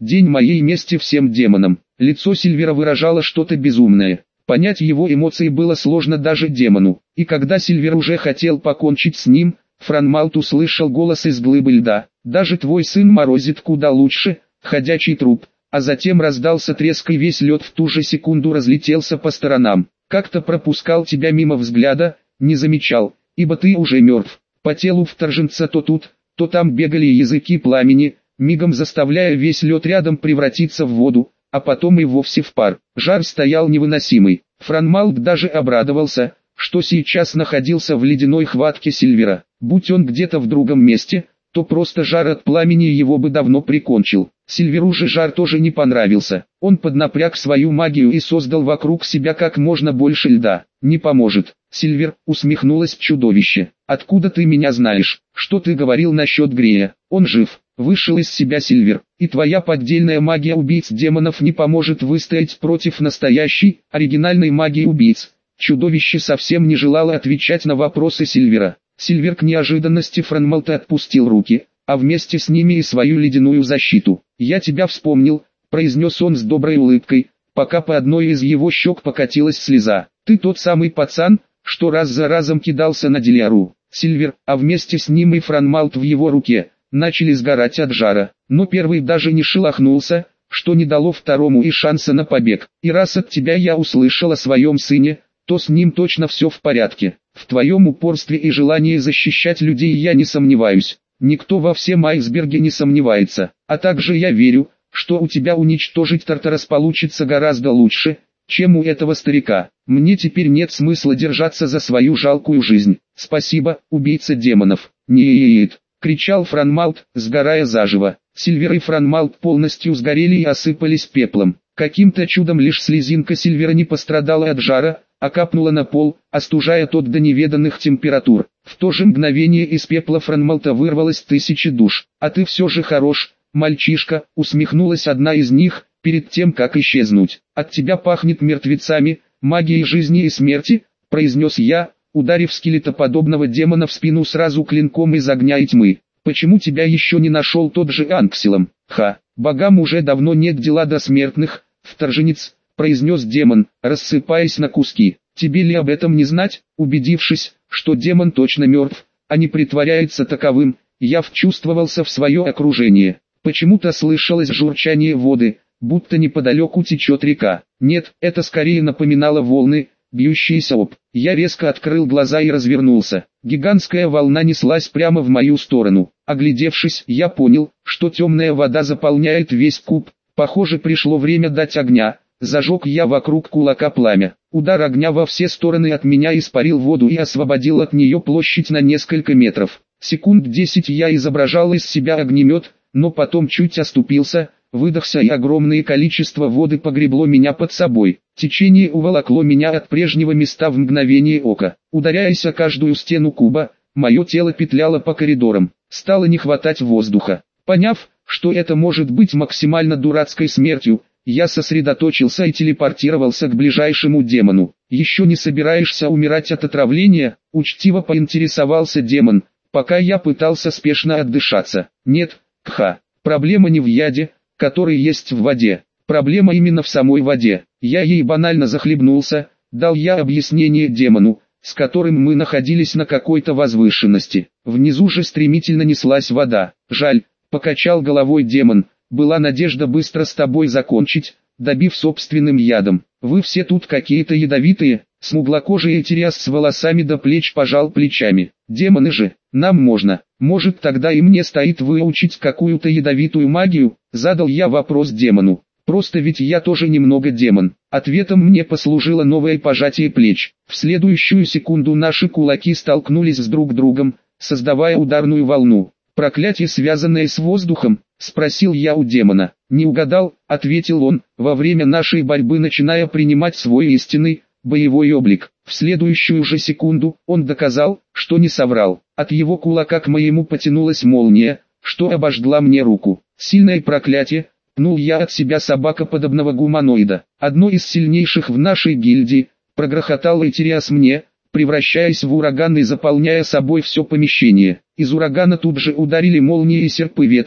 День моей мести всем демонам. Лицо Сильвера выражало что-то безумное. Понять его эмоции было сложно даже демону. И когда Сильвер уже хотел покончить с ним, Франмалт услышал голос из глыбы льда. «Даже твой сын морозит куда лучше, ходячий труп». А затем раздался треск, и весь лед в ту же секунду разлетелся по сторонам. «Как-то пропускал тебя мимо взгляда, не замечал, ибо ты уже мертв». По телу вторженца то тут, то там бегали языки пламени, мигом заставляя весь лед рядом превратиться в воду, а потом и вовсе в пар. Жар стоял невыносимый. Франмалт даже обрадовался, что сейчас находился в ледяной хватке Сильвера. Будь он где-то в другом месте, то просто жар от пламени его бы давно прикончил. Сильверу же жар тоже не понравился. Он поднапряг свою магию и создал вокруг себя как можно больше льда. «Не поможет, Сильвер», — усмехнулось чудовище. «Откуда ты меня знаешь? Что ты говорил насчет Грея? Он жив». Вышел из себя Сильвер. «И твоя поддельная магия убийц демонов не поможет выстоять против настоящей, оригинальной магии убийц». Чудовище совсем не желало отвечать на вопросы Сильвера. Сильвер к неожиданности Франмалта отпустил руки, а вместе с ними и свою ледяную защиту. «Я тебя вспомнил», — произнес он с доброй улыбкой, пока по одной из его щек покатилась слеза. «Ты тот самый пацан, что раз за разом кидался на Делиару». Сильвер, а вместе с ним и Франмалт в его руке, начали сгорать от жара, но первый даже не шелохнулся, что не дало второму и шанса на побег. «И раз от тебя я услышал о своем сыне, то с ним точно все в порядке. В твоем упорстве и желании защищать людей я не сомневаюсь. Никто во всем айсберге не сомневается. А также я верю, что у тебя уничтожить Тартарас получится гораздо лучше, чем у этого старика. Мне теперь нет смысла держаться за свою жалкую жизнь. Спасибо, убийца демонов». «Нет!» — кричал Франмалт, сгорая заживо. Сильвер и Франмалт полностью сгорели и осыпались пеплом. Каким-то чудом лишь слезинка Сильвера не пострадала от жара, а капнула на пол, остужая тот до неведанных температур. В то же мгновение из пепла Франмалта вырвалось 1000 душ. «А ты все же хорош, мальчишка», — усмехнулась одна из них, перед тем как исчезнуть. «От тебя пахнет мертвецами, магией жизни и смерти», — произнес я, ударив скелетоподобного демона в спину сразу клинком из огня и тьмы. «Почему тебя еще не нашел тот же Анксилом?» «Ха, богам уже давно нет дела до смертных, вторженец», — произнес демон, рассыпаясь на куски. «Тебе ли об этом не знать?» Убедившись, что демон точно мертв, а не притворяется таковым, я вчувствовался в свое окружение. Почему-то слышалось журчание воды, будто неподалеку течет река. Нет, это скорее напоминало волны, бьющиеся об. Я резко открыл глаза и развернулся. Гигантская волна неслась прямо в мою сторону. Оглядевшись, я понял, что темная вода заполняет весь куб. Похоже, пришло время дать огня. Зажег я вокруг кулака пламя. Удар огня во все стороны от меня испарил воду и освободил от нее площадь на несколько метров. Секунд 10 я изображал из себя огнемет, но потом чуть оступился, выдохся, и огромное количество воды погребло меня под собой. Течение уволокло меня от прежнего места в мгновение ока. Ударяясь о каждую стену куба, мое тело петляло по коридорам. Стало не хватать воздуха. Поняв, что это может быть максимально дурацкой смертью, я сосредоточился и телепортировался к ближайшему демону. «Еще не собираешься умирать от отравления?» — учтиво поинтересовался демон, пока я пытался спешно отдышаться. «Нет, Кха, проблема не в яде, который есть в воде. Проблема именно в самой воде. Я ей банально захлебнулся», — дал я объяснение демону, с которым мы находились на какой-то возвышенности. Внизу же стремительно неслась вода. «Жаль», — покачал головой демон, — «была надежда быстро с тобой закончить, добив собственным ядом. Вы все тут какие-то ядовитые». Смуглокожий Этириас с волосами до плеч пожал плечами. «Демоны же, нам можно. Может, тогда и мне стоит выучить какую-то ядовитую магию?» Задал я вопрос демону. «Просто ведь я тоже немного демон». Ответом мне послужило новое пожатие плеч. В следующую секунду наши кулаки столкнулись с друг другом, создавая ударную волну. «Проклятие, связанное с воздухом?» — спросил я у демона. «Не угадал», — ответил он, во время нашей борьбы начиная принимать свой истинный, боевой облик. В следующую же секунду он доказал, что не соврал. От его кулака к моему потянулась молния, что обожгла мне руку. «Сильное проклятие», — пнул я от себя собакоподобного гуманоида. «Одно из сильнейших в нашей гильдии», — прогрохотал Этириас мне, превращаясь в ураган и заполняя собой все помещение. Из урагана тут же ударили молнии и серпы ветра,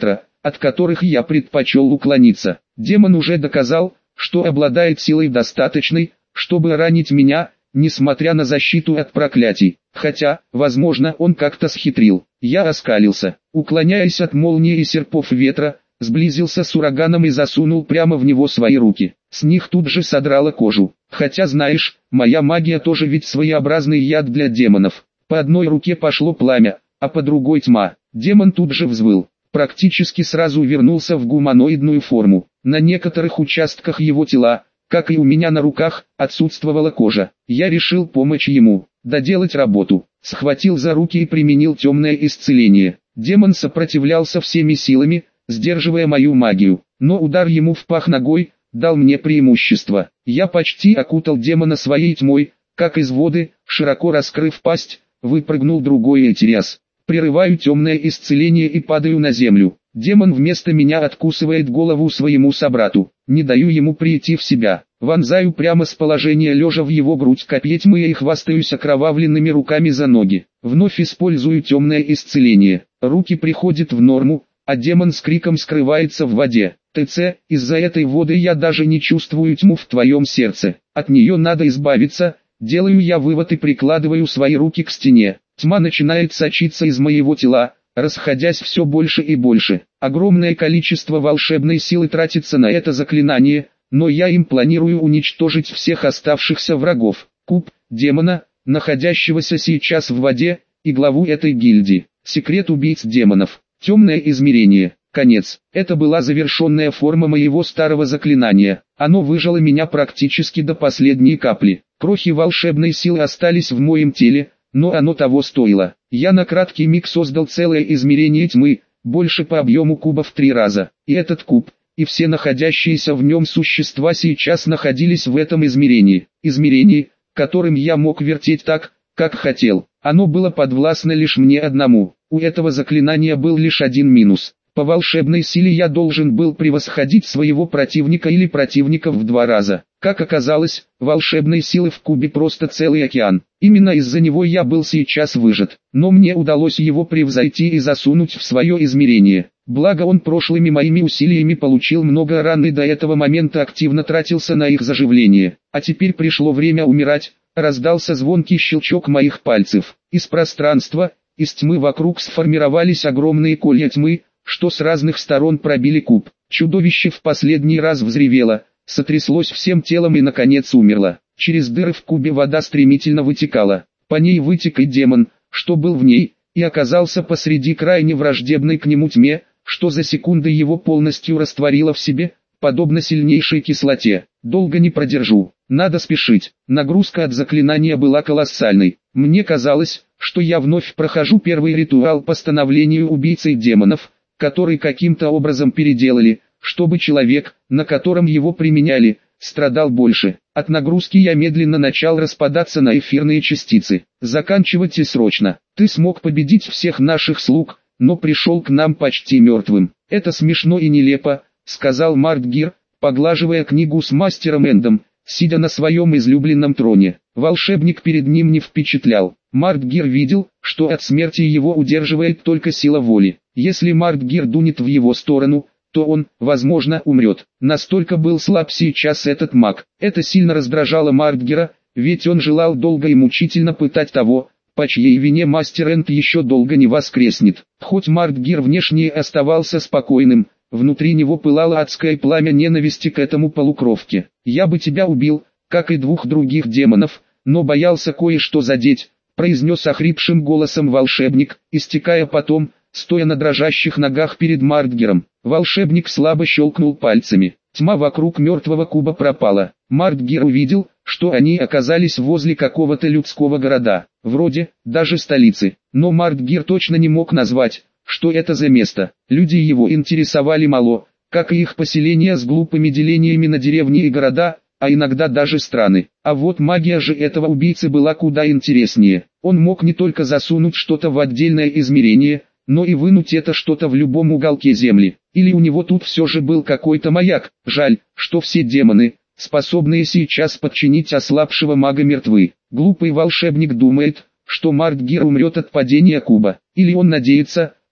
от которых я предпочел уклониться. Демон уже доказал, что обладает силой достаточной, чтобы ранить меня, несмотря на защиту от проклятий. Хотя, возможно, он как-то схитрил. Я оскалился, уклоняясь от молнии и серпов ветра, сблизился с ураганом и засунул прямо в него свои руки. С них тут же содрало кожу. Хотя знаешь, моя магия тоже ведь своеобразный яд для демонов. По одной руке пошло пламя, а по другой тьма. Демон тут же взвыл. Практически сразу вернулся в гуманоидную форму. На некоторых участках его тела, как и у меня на руках, отсутствовала кожа. Я решил помочь ему, доделать работу. Схватил за руки и применил темное исцеление. Демон сопротивлялся всеми силами, сдерживая мою магию. Но удар ему в пах ногой дал мне преимущество. Я почти окутал демона своей тьмой, как из воды, широко раскрыв пасть, выпрыгнул другой Этириас. Прерываю темное исцеление и падаю на землю. Демон вместо меня откусывает голову своему собрату. Не даю ему прийти в себя. Вонзаю прямо с положения лежа в его грудь копье тьмы и хвастаюсь окровавленными руками за ноги. Вновь использую темное исцеление. Руки приходят в норму, а демон с криком скрывается в воде. ТЦ, из-за этой воды я даже не чувствую тьму в твоем сердце. От нее надо избавиться. Делаю я вывод и прикладываю свои руки к стене. Тьма начинает сочиться из моего тела, расходясь все больше и больше. Огромное количество волшебной силы тратится на это заклинание, но я им планирую уничтожить всех оставшихся врагов. Куб, демона, находящегося сейчас в воде, и главу этой гильдии. Секрет убийц демонов. Темное измерение. Конец. Это была завершенная форма моего старого заклинания. Оно выжило меня практически до последней капли. Крохи волшебной силы остались в моем теле, но оно того стоило. Я на краткий миг создал целое измерение тьмы, больше по объему куба в 3 раза. И этот куб, и все находящиеся в нем существа сейчас находились в этом измерении. Измерении, которым я мог вертеть так, как хотел. Оно было подвластно лишь мне одному. У этого заклинания был лишь один минус. По волшебной силе я должен был превосходить своего противника или противников в 2 раза. Как оказалось, волшебной силы в кубе просто целый океан. Именно из-за него я был сейчас выжат. Но мне удалось его превзойти и засунуть в свое измерение. Благо он прошлыми моими усилиями получил много ран и до этого момента активно тратился на их заживление. А теперь пришло время умирать. Раздался звонкий щелчок моих пальцев. Из пространства, из тьмы вокруг сформировались огромные колья тьмы, что с разных сторон пробили куб. Чудовище в последний раз взревело, сотряслось всем телом и наконец умерло. Через дыры в кубе вода стремительно вытекала. По ней вытек и демон, что был в ней, и оказался посреди крайне враждебной к нему тьме, что за секунды его полностью растворило в себе, подобно сильнейшей кислоте. Долго не продержу, надо спешить. Нагрузка от заклинания была колоссальной. Мне казалось, что я вновь прохожу первый ритуал по становлению убийцей демонов, который каким-то образом переделали, чтобы человек, на котором его применяли, страдал больше. От нагрузки я медленно начал распадаться на эфирные частицы. Заканчивайте срочно. Ты смог победить всех наших слуг, но пришел к нам почти мертвым. Это смешно и нелепо, сказал Мартгир, поглаживая книгу с мастером Эндом, сидя на своем излюбленном троне. Волшебник перед ним не впечатлял. Мартгир видел, что от смерти его удерживает только сила воли. Если Мартгир дунет в его сторону, то он, возможно, умрет. Настолько был слаб сейчас этот маг. Это сильно раздражало Мартгира, ведь он желал долго и мучительно пытать того, по чьей вине мастер Энд еще долго не воскреснет. Хоть Мартгир внешне оставался спокойным, внутри него пылало адское пламя ненависти к этому полукровке. «Я бы тебя убил, как и 2 других демонов, но боялся кое-что задеть», произнес охрипшим голосом волшебник, истекая потом, стоя на дрожащих ногах перед Мартгиром. Волшебник слабо щелкнул пальцами. Тьма вокруг мертвого куба пропала. Мартгир увидел, что они оказались возле какого-то людского города, вроде, даже столицы. Но Мартгир точно не мог назвать, что это за место. Люди его интересовали мало, как и их поселения с глупыми делениями на деревни и города, а иногда даже страны. А вот магия же этого убийцы была куда интереснее. Он мог не только засунуть что-то в отдельное измерение, но и вынуть это что-то в любом уголке земли. Или у него тут все же был какой-то маяк. Жаль, что все демоны, способные сейчас подчинить ослабшего мага, мертвы. Глупый волшебник думает, что Мартгир умрет от падения куба. Или он надеется,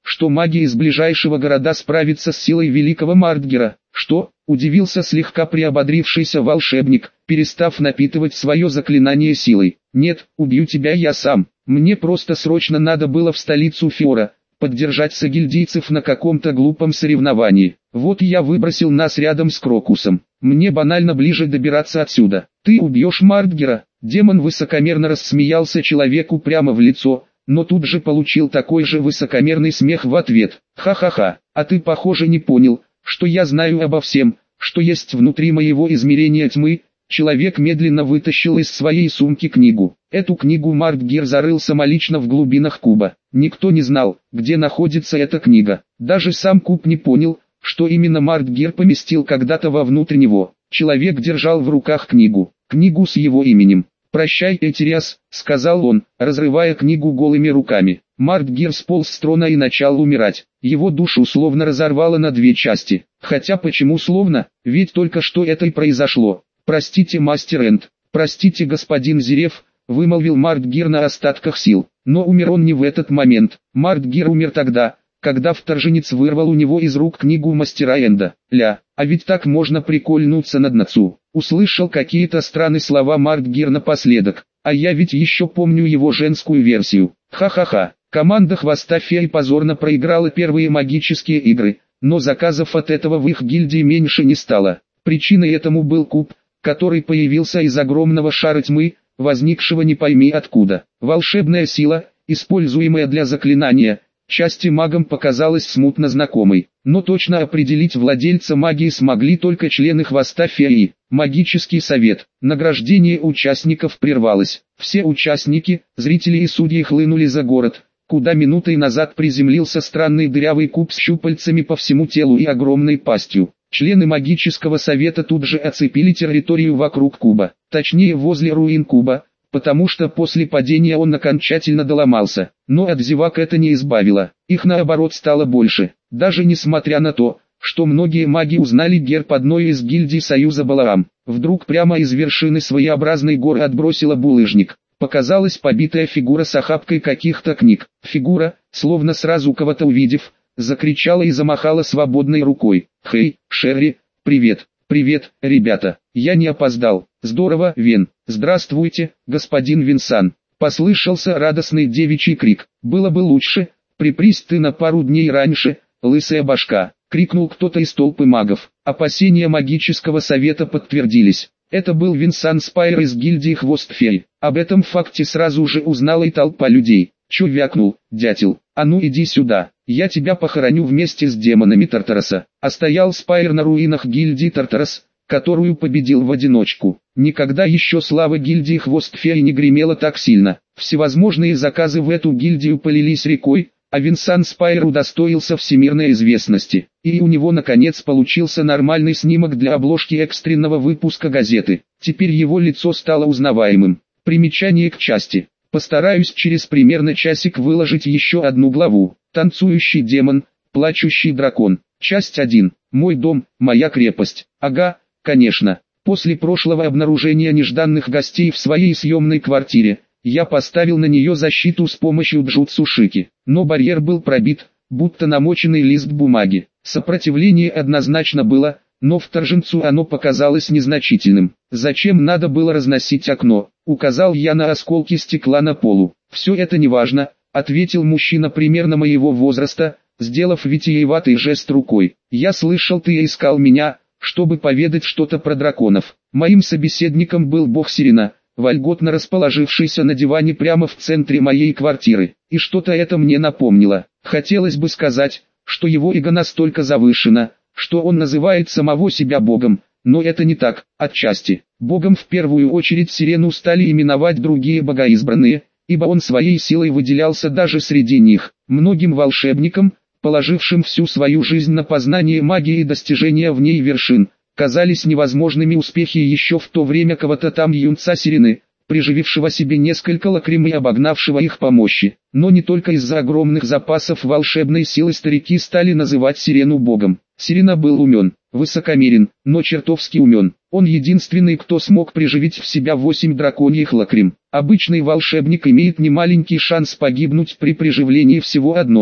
что магия из ближайшего города справится с силой великого Мардгера. Что? Удивился слегка приободрившийся волшебник, перестав напитывать свое заклинание силой. Нет, убью тебя я сам. Мне просто срочно надо было в столицу Фиора, поддержать сагильдийцев на каком-то глупом соревновании. Вот я выбросил нас рядом с Крокусом. Мне банально ближе добираться отсюда. Ты убьешь Мардгера? Демон высокомерно рассмеялся человеку прямо в лицо, но тут же получил такой же высокомерный смех в ответ. Ха-ха-ха, а ты похоже не понял, что я знаю обо всем, что есть внутри моего измерения тьмы. Человек медленно вытащил из своей сумки книгу. Эту книгу Мардгер зарыл самолично в глубинах куба. Никто не знал, где находится эта книга. Даже сам куб не понял, что именно Мардгер поместил когда-то вовнутрь него. Человек держал в руках книгу с его именем. «Прощай, Этириас», — сказал он, разрывая книгу голыми руками. Мардгер сполз с трона и начал умирать. Его душу словно разорвало на две части. Хотя почему словно, ведь только что это и произошло. «Простите, мастер Энд, простите, господин Зерев», — вымолвил Мардгер на остатках сил. Но умер он не в этот момент. Мардгер умер тогда, когда вторженец вырвал у него из рук книгу мастера Энда. А ведь так можно прикольнуться над Нацу. Услышал какие-то странные слова Мардгер напоследок. А я ведь еще помню его женскую версию. Ха-ха-ха. Команда Хвоста Феи позорно проиграла первые магические игры, но заказов от этого в их гильдии меньше не стало. Причиной этому был куб, который появился из огромного шара тьмы, возникшего не пойми откуда. Волшебная сила, используемая для заклинания, части магам показалась смутно знакомой, но точно определить владельца магии смогли только члены Хвоста Феи. Магический совет. Награждение участников прервалось. Все участники, зрители и судьи хлынули за город, куда минутой назад приземлился странный дырявый куб с щупальцами по всему телу и огромной пастью. Члены магического совета тут же оцепили территорию вокруг куба, точнее возле руин куба, потому что после падения он окончательно доломался. Но от зевак это не избавило, их наоборот стало больше, даже несмотря на то, что многие маги узнали герб одной из гильдий Союза Балаам. Вдруг прямо из вершины своеобразной горы отбросила булыжник. Показалась побитая фигура с охапкой каких-то книг. Фигура, словно сразу кого-то увидев, закричала и замахала свободной рукой. «Хей, Шерри, привет, привет, ребята, я не опоздал, здорово, Вен, здравствуйте, господин Винсан». Послышался радостный девичий крик. «Было бы лучше, припрись ты на пару дней раньше, лысая башка», — крикнул кто-то из толпы магов. Опасения магического совета подтвердились. Это был Винсан Спайр из гильдии Хвост Фей. Об этом факте сразу же узнала и толпа людей. «Чё вякнул, дятел? А ну иди сюда, я тебя похороню вместе с демонами Тартараса». А стоял Спайр на руинах гильдии Тартарас, которую победил в одиночку. Никогда еще слава гильдии Хвост Феи не гремела так сильно. Всевозможные заказы в эту гильдию полились рекой, а Винсан Спайр удостоился всемирной известности. И у него наконец получился нормальный снимок для обложки экстренного выпуска газеты. Теперь его лицо стало узнаваемым. Примечание к части. Постараюсь через примерно часик выложить еще одну главу. Танцующий демон, плачущий дракон. Часть 1. Мой дом, моя крепость. Ага, конечно. После прошлого обнаружения нежданных гостей в своей съемной квартире, я поставил на нее защиту с помощью джутсу Шики. Но барьер был пробит, будто намоченный лист бумаги. Сопротивление однозначно было, но вторженцу оно показалось незначительным. «Зачем надо было разносить окно?» — указал я на осколки стекла на полу. «Все это неважно», — ответил мужчина примерно моего возраста, сделав витиеватый жест рукой. «Я слышал, ты искал меня, чтобы поведать что-то про драконов». Моим собеседником был бог Сирена, вольготно расположившийся на диване прямо в центре моей квартиры. И что-то это мне напомнило. Хотелось бы сказать, что его эго настолько завышено, что он называет самого себя богом, но это не так. Отчасти, богом в первую очередь Сирену стали именовать другие богоизбранные, ибо он своей силой выделялся даже среди них. Многим волшебникам, положившим всю свою жизнь на познание магии и достижения в ней вершин, казались невозможными успехи еще в то время кого-то там юнца Сирены, приживившего себе несколько лакрим и обогнавшего их по мощи. Но не только из-за огромных запасов волшебной силы старики стали называть Сирену богом. Сирена был умен, высокомерен, но чертовски умен. Он единственный, кто смог приживить в себя 8 драконьих лакрим. Обычный волшебник имеет немаленький шанс погибнуть при приживлении всего одной.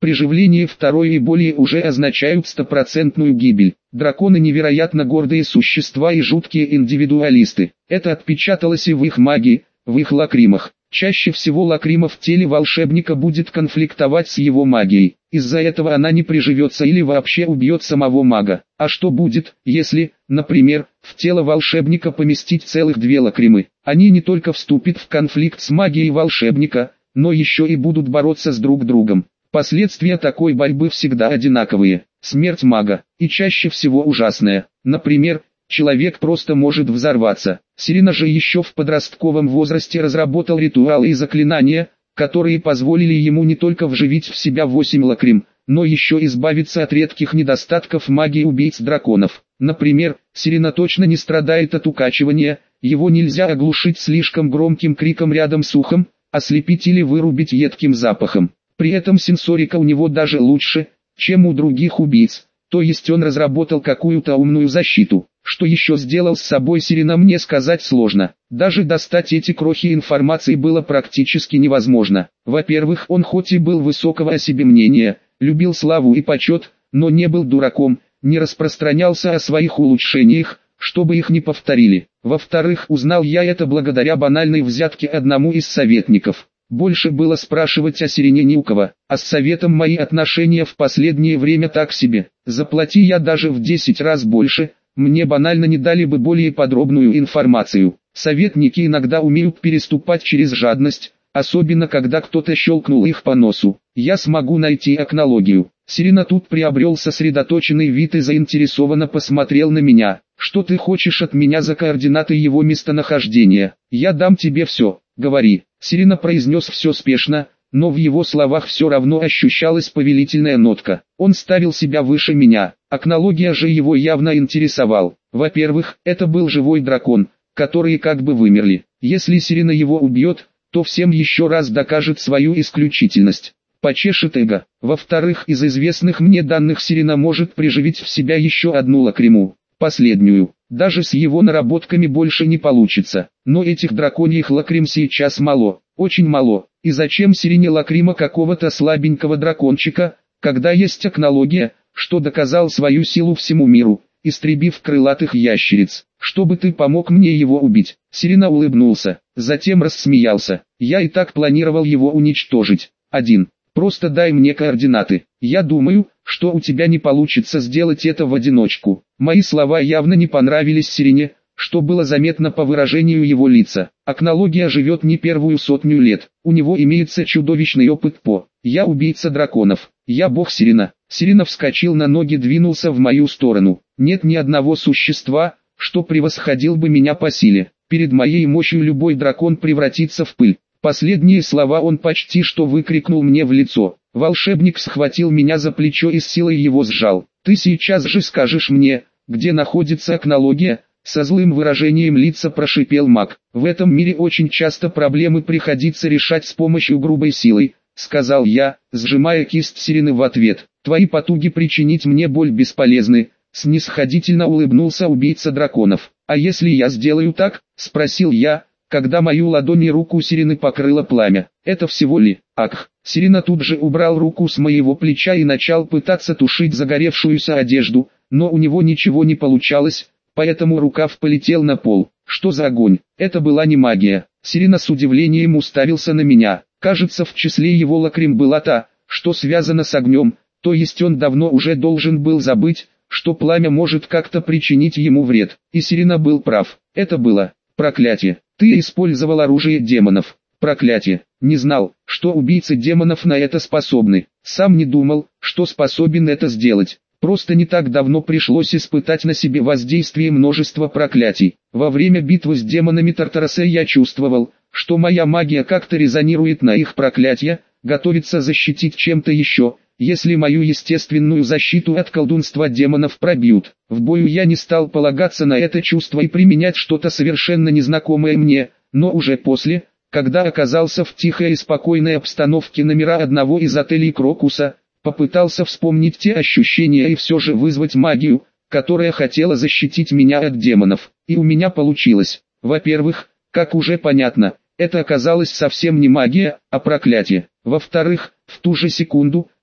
Приживление второй и более уже означают стопроцентную гибель. Драконы невероятно гордые существа и жуткие индивидуалисты. Это отпечаталось и в их магии, в их лакримах. Чаще всего лакрима в теле волшебника будет конфликтовать с его магией. Из-за этого она не приживется или вообще убьет самого мага. А что будет, если, например, в тело волшебника поместить целых две лакримы? Они не только вступят в конфликт с магией волшебника, но еще и будут бороться с друг другом. Последствия такой борьбы всегда одинаковые. Смерть мага, и чаще всего ужасная. Например, человек просто может взорваться. Сирена же еще в подростковом возрасте разработал ритуалы и заклинания, которые позволили ему не только вживить в себя 8 лакрим, но еще избавиться от редких недостатков магии убийц драконов. Например, Сирена точно не страдает от укачивания, его нельзя оглушить слишком громким криком рядом с ухом, ослепить или вырубить едким запахом. При этом сенсорика у него даже лучше, чем у других убийц, то есть он разработал какую-то умную защиту. Что еще сделал с собой Сирена, мне сказать сложно. Даже достать эти крохи информации было практически невозможно. Во-первых, он хоть и был высокого о себе мнения, любил славу и почет, но не был дураком, не распространялся о своих улучшениях, чтобы их не повторили. Во-вторых, узнал я это благодаря банальной взятке одному из советников. Больше было спрашивать о Сирене не у кого, а с советом мои отношения в последнее время так себе. Заплати я даже в 10 раз больше, мне банально не дали бы более подробную информацию. Советники иногда умеют переступать через жадность, особенно когда кто-то щелкнул их по носу. Я смогу найти окнологию. Сирена тут приобрел сосредоточенный вид и заинтересованно посмотрел на меня. Что ты хочешь от меня за координаты его местонахождения? Я дам тебе все, говори. Сирена произнес все спешно, но в его словах все равно ощущалась повелительная нотка. Он ставил себя выше меня. Окнология же его явно интересовал. Во-первых, это был живой дракон, которые как бы вымерли. Если Сирена его убьет, то всем еще раз докажет свою исключительность. Почешет эго. Во-вторых, из известных мне данных Сирена может приживить в себя еще одну лакриму. Последнюю. Даже с его наработками больше не получится. Но этих драконьих лакрим сейчас мало. Очень мало. И зачем Сирене лакрима какого-то слабенького дракончика, когда есть окнология, что доказал свою силу всему миру, истребив крылатых ящериц? Чтобы ты помог мне его убить. Сирена улыбнулся, затем рассмеялся. Я и так планировал его уничтожить. 1. Просто дай мне координаты. Я думаю, что у тебя не получится сделать это в одиночку. Мои слова явно не понравились Сирене, что было заметно по выражению его лица. Окнология живет не первую 100 лет. У него имеется чудовищный опыт по «Я убийца драконов». Я бог Сирена. Сирена вскочил на ноги, двинулся в мою сторону. Нет ни одного существа, что превосходил бы меня по силе. Перед моей мощью любой дракон превратится в пыль. Последние слова он почти что выкрикнул мне в лицо. Волшебник схватил меня за плечо и с силой его сжал. «Ты сейчас же скажешь мне, где находится окнология?» Со злым выражением лица прошипел маг. «В этом мире очень часто проблемы приходится решать с помощью грубой силы», сказал я, сжимая кисть Сирены в ответ. «Твои потуги причинить мне боль бесполезны», снисходительно улыбнулся убийца драконов. «А если я сделаю так?» спросил я, когда мою ладонь и руку Сирены покрыло пламя. «Это всего ли?» «Ах!» Сирена тут же убрал руку с моего плеча и начал пытаться тушить загоревшуюся одежду, но у него ничего не получалось, поэтому рукав полетел на пол. Что за огонь? Это была не магия. Сирена с удивлением уставился на меня. Кажется, в числе его лакрим была та, что связана с огнем, то есть он давно уже должен был забыть, что пламя может как-то причинить ему вред. И Сирена был прав. Это было проклятие. Ты использовал оружие демонов. Проклятие. Не знал, что убийцы демонов на это способны. Сам не думал, что способен это сделать. Просто не так давно пришлось испытать на себе воздействие множества проклятий. Во время битвы с демонами Тартараса я чувствовал, что моя магия как-то резонирует на их проклятия, готовится защитить чем-то еще, если мою естественную защиту от колдунства демонов пробьют. В бою я не стал полагаться на это чувство и применять что-то совершенно незнакомое мне, но уже после, когда оказался в тихой и спокойной обстановке номера одного из отелей Крокуса, попытался вспомнить те ощущения и все же вызвать магию, которая хотела защитить меня от демонов. И у меня получилось. Во-первых, как уже понятно, это оказалось совсем не магия, а проклятие. Во-вторых, в ту же секунду,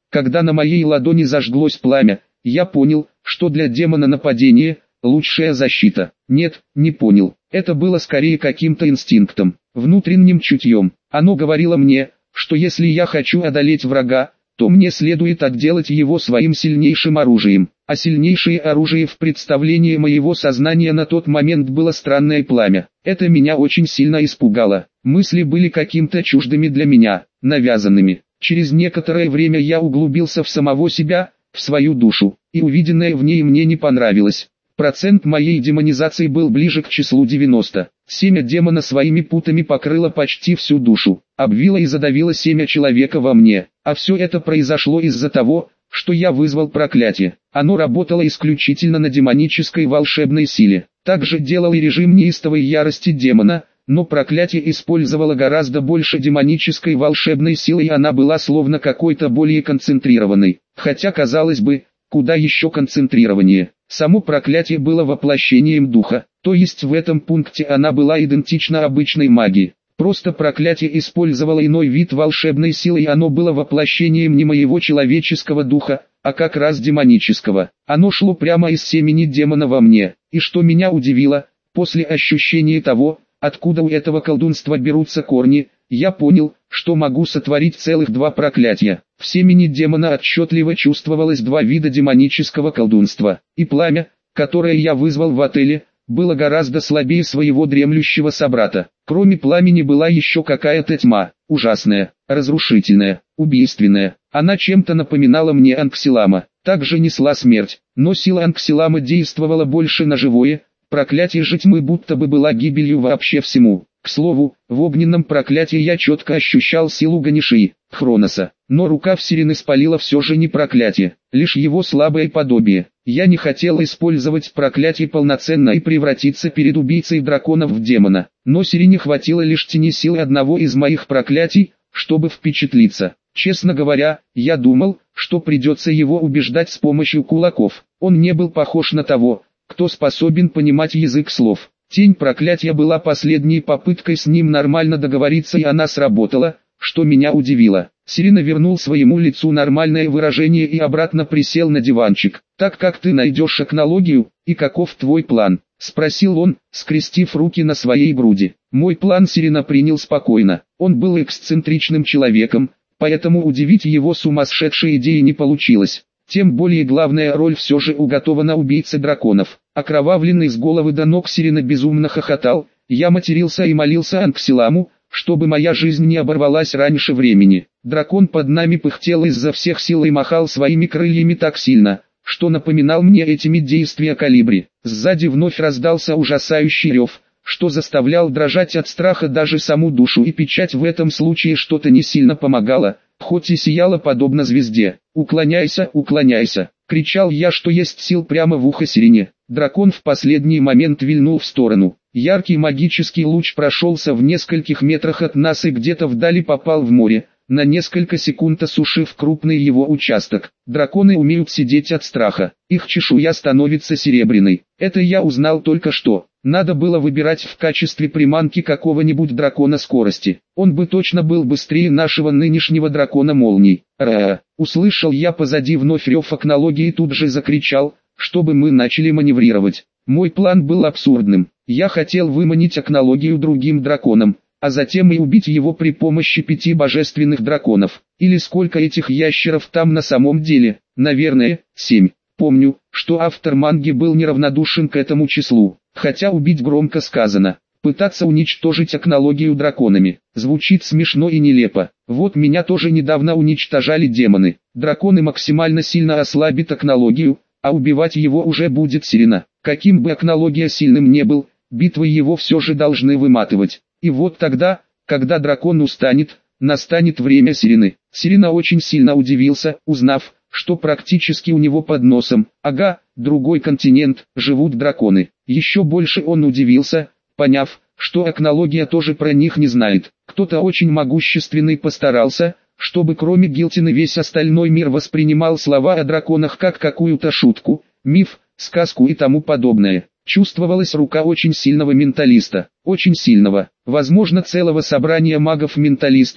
Когда на моей ладони зажглось пламя, я понял, что для демона нападение – лучшая защита. Нет, не понял. Это было скорее каким-то инстинктом, внутренним чутьем. Оно говорило мне, что если я хочу одолеть врага, то мне следует отделать его своим сильнейшим оружием. А сильнейшее оружие в представлении моего сознания на тот момент было странное пламя. Это меня очень сильно испугало. Мысли были каким-то чуждыми для меня, навязанными. Через некоторое время я углубился в самого себя, в свою душу, и увиденное в ней мне не понравилось. Процент моей демонизации был ближе к числу 90. Семя демона своими путами покрыло почти всю душу, обвило и задавило семя человека во мне. А все это произошло из-за того, что я вызвал проклятие. Оно работало исключительно на демонической волшебной силе. Так же делал и режим неистовой ярости демона, но проклятие использовало гораздо больше демонической волшебной силы, и она была словно какой-то более концентрированной. Хотя, казалось бы, куда еще концентрированнее. Само проклятие было воплощением духа, то есть в этом пункте она была идентична обычной магии. Просто проклятие использовало иной вид волшебной силы, и оно было воплощением не моего человеческого духа, а как раз демонического. Оно шло прямо из семени демона во мне, и что меня удивило, после ощущения того, откуда у этого колдунства берутся корни, я понял, что могу сотворить целых два проклятия. В семени демона отчетливо чувствовалось два вида демонического колдунства, и пламя, которое я вызвал в отеле, было гораздо слабее своего дремлющего собрата. Кроме пламени была еще какая-то тьма, ужасная, разрушительная, убийственная. Она чем-то напоминала мне Анксилама, также несла смерть, но сила Анксилама действовала больше на живое, проклятие же тьмы будто бы была гибелью вообще всему. К слову, в огненном проклятии я четко ощущал силу Ганиши, Хроноса, но рука в Сирены спалила все же не проклятие, лишь его слабое подобие. Я не хотел использовать проклятие полноценно и превратиться перед убийцей драконов в демона, но Сирене хватило лишь тени силы одного из моих проклятий, чтобы впечатлиться. Честно говоря, я думал, что придется его убеждать с помощью кулаков. Он не был похож на того, кто способен понимать язык слов. Тень проклятия была последней попыткой с ним нормально договориться, и она сработала, что меня удивило. Сирена вернул своему лицу нормальное выражение и обратно присел на диванчик. «Так как ты найдешь акнологию, и каков твой план?» — спросил он, скрестив руки на своей груди. Мой план Сирена принял спокойно. Он был эксцентричным человеком, поэтому удивить его сумасшедшей идеей не получилось. Тем более главная роль все же уготована убийце драконов. Окровавленный с головы до ног Сирена безумно хохотал, я матерился и молился Анксиламу, чтобы моя жизнь не оборвалась раньше времени. Дракон под нами пыхтел изо всех сил и махал своими крыльями так сильно, что напоминал мне этими действия Колибри. Сзади вновь раздался ужасающий рев, что заставлял дрожать от страха даже саму душу, и печать в этом случае что-то не сильно помогала, хоть и сияла подобно звезде. «Уклоняйся, уклоняйся!» — кричал я, что есть сил, прямо в ухо Сирене. Дракон в последний момент вильнул в сторону. Яркий магический луч прошелся в нескольких метрах от нас и где-то вдали попал в море, на несколько секунд осушив крупный его участок. Драконы умеют сидеть от страха, их чешуя становится серебряной. Это я узнал только что. Надо было выбирать в качестве приманки какого-нибудь дракона скорости. Он бы точно был быстрее нашего нынешнего дракона молний. Услышал я позади вновь рев акнологии и тут же закричал, чтобы мы начали маневрировать. Мой план был абсурдным. Я хотел выманить акнологию другим драконам, а затем и убить его при помощи 5 божественных драконов. Или сколько этих ящеров там на самом деле? Наверное, 7. Помню, что автор манги был неравнодушен к этому числу. Хотя убить громко сказано. Пытаться уничтожить акнологию драконами. Звучит смешно и нелепо. Вот меня тоже недавно уничтожали демоны. Драконы максимально сильно ослабит акнологию, а убивать его уже будет Сирена. Каким бы акнология сильным не был, битвы его все же должны выматывать. И вот тогда, когда дракон устанет, настанет время Сирены. Сирена очень сильно удивился, узнав, что практически у него под носом, другой континент, живут драконы. Еще больше он удивился, поняв, что акнология тоже про них не знает. Кто-то очень могущественный постарался, чтобы кроме Гилтины весь остальной мир воспринимал слова о драконах как какую-то шутку, миф, сказку и тому подобное. Чувствовалась рука очень сильного менталиста, очень сильного, возможно целого собрания магов-менталистов,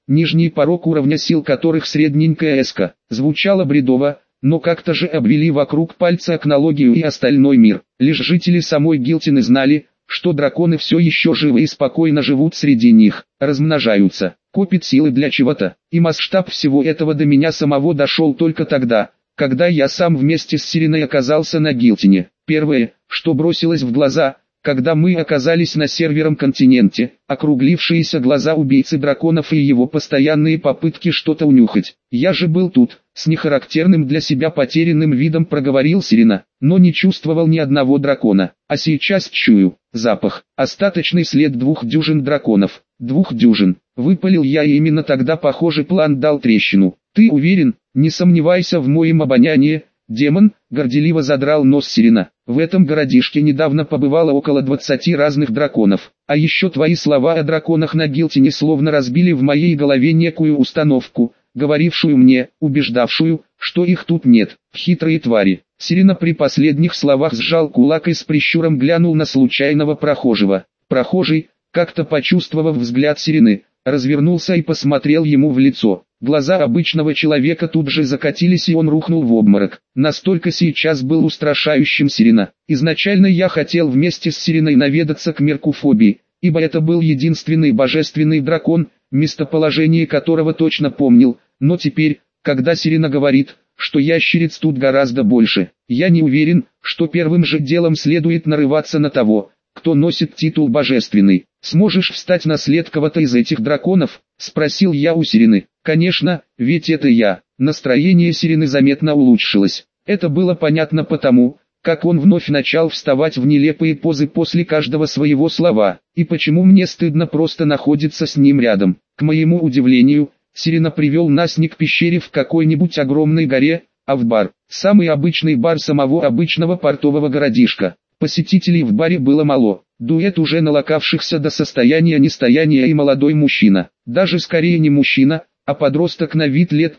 нижний порог уровня сил которых средненькая эска. Звучало бредово, но как-то же обвели вокруг пальца акнологию и остальной мир. Лишь жители самой Гилтины знали, что драконы все еще живы и спокойно живут среди них, размножаются, копят силы для чего-то. И масштаб всего этого до меня самого дошел только тогда, когда я сам вместе с Сиреной оказался на Гилтине. Первое, что бросилось в глаза, когда мы оказались на серверном континенте, округлившиеся глаза убийцы драконов и его постоянные попытки что-то унюхать. Я же был тут, с нехарактерным для себя потерянным видом проговорил Сирена, но не чувствовал ни одного дракона. А сейчас чую запах, остаточный след 2 дюжин драконов. 2 дюжин, выпалил я, и именно тогда, похоже, план дал трещину. Ты уверен? Не сомневайся в моем обонянии, демон, горделиво задрал нос Сирена. В этом городишке недавно побывало около 20 разных драконов. А еще твои слова о драконах на Гилтине словно разбили в моей голове некую установку, говорившую мне, убеждавшую, что их тут нет. Хитрые твари. Сирена при последних словах сжал кулак и с прищуром глянул на случайного прохожего. Прохожий, как-то почувствовав взгляд Сирены, развернулся и посмотрел ему в лицо. Глаза обычного человека тут же закатились, и он рухнул в обморок. Настолько сейчас был устрашающим Сирена. Изначально я хотел вместе с Сиреной наведаться к Меркуфобии, ибо это был единственный божественный дракон, местоположение которого точно помнил, но теперь, когда Сирена говорит, что ящериц тут гораздо больше, я не уверен, что первым же делом следует нарываться на того, кто носит титул божественный. «Сможешь встать на след кого-то из этих драконов?» – спросил я у Сирены. «Конечно, ведь это я». Настроение Сирены заметно улучшилось. Это было понятно потому, как он вновь начал вставать в нелепые позы после каждого своего слова, и почему мне стыдно просто находиться с ним рядом. К моему удивлению, Сирена привел нас не к пещере в какой-нибудь огромной горе, а в бар. Самый обычный бар самого обычного портового городишка. Посетителей в баре было мало. Дуэт уже налокавшихся до состояния нестояния и молодой мужчина. Даже скорее не мужчина, а подросток на вид лет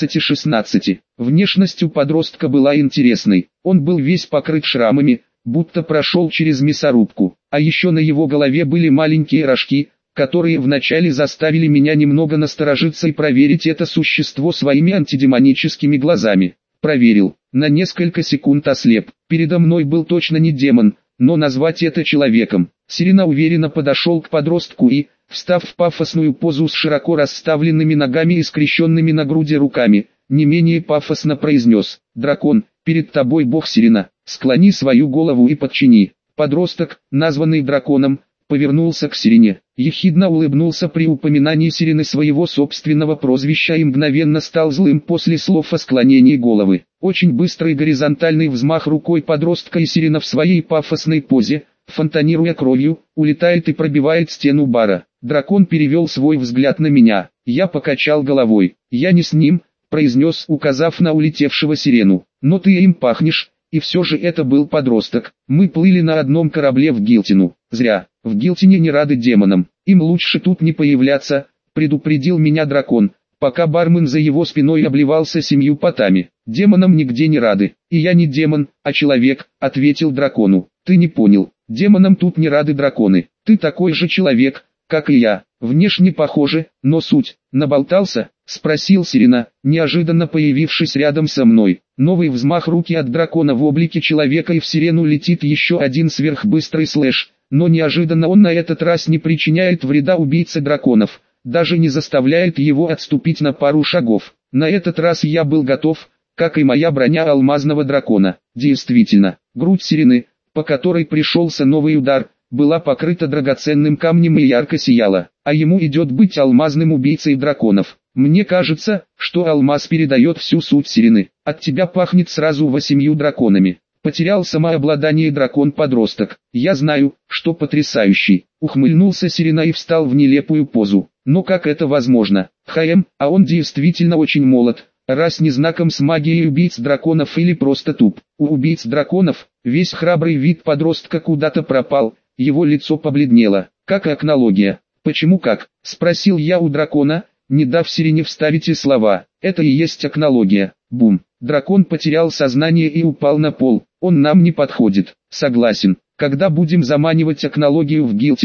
15-16. Внешность у подростка была интересной. Он был весь покрыт шрамами, будто прошел через мясорубку. А еще на его голове были маленькие рожки, которые вначале заставили меня немного насторожиться и проверить это существо своими антидемоническими глазами. Проверил. На несколько секунд ослеп. Передо мной был точно не демон, но назвать это человеком. Сирена уверенно подошел к подростку и, встав в пафосную позу с широко расставленными ногами и скрещенными на груди руками, не менее пафосно произнес: «Дракон, перед тобой бог Сирена, склони свою голову и подчини». Подросток, названный драконом, повернулся к Сирене, ехидно улыбнулся при упоминании Сирены своего собственного прозвища и мгновенно стал злым после слов о склонении головы. Очень быстрый горизонтальный взмах рукой подростка, и Сирена в своей пафосной позе, фонтанируя кровью, улетает и пробивает стену бара. Дракон перевел свой взгляд на меня. Я покачал головой. «Я не с ним», произнес, указав на улетевшего Сирену. «Но ты им пахнешь». И все же это был подросток. Мы плыли на одном корабле в Гилтину. Зря. В Гилтине не рады демонам. Им лучше тут не появляться, предупредил меня дракон, пока бармен за его спиной обливался 7 потами. Демонам нигде не рады. И я не демон, а человек, ответил дракону. Ты не понял. Демонам тут не рады драконы. Ты такой же человек, как и я. Внешне похоже, но суть. Наболтался? Спросил Сирена, неожиданно появившись рядом со мной. Новый взмах руки от дракона в облике человека, и в Сирену летит еще один сверхбыстрый слэш, но неожиданно он на этот раз не причиняет вреда убийце драконов, даже не заставляет его отступить на пару шагов. На этот раз я был готов, как и моя броня алмазного дракона. Действительно, грудь Сирены, по которой пришелся новый удар, была покрыта драгоценным камнем и ярко сияла, а ему идет быть алмазным убийцей драконов. Мне кажется, что алмаз передает всю суть Сирены. От тебя пахнет сразу 8 драконами. Потерял самообладание дракон-подросток. Я знаю, что потрясающий. Ухмыльнулся Сирена и встал в нелепую позу. Но как это возможно? А он действительно очень молод. Раз не знаком с магией убийц драконов или просто туп. У убийц драконов весь храбрый вид подростка куда-то пропал. Его лицо побледнело. Как и акнология. Почему как? Спросил я у дракона, не дав Сирене вставить и слова. Это и есть акнология. Бум. Дракон потерял сознание и упал на пол. Он нам не подходит. Согласен. Когда будем заманивать акнологию в Гилтину,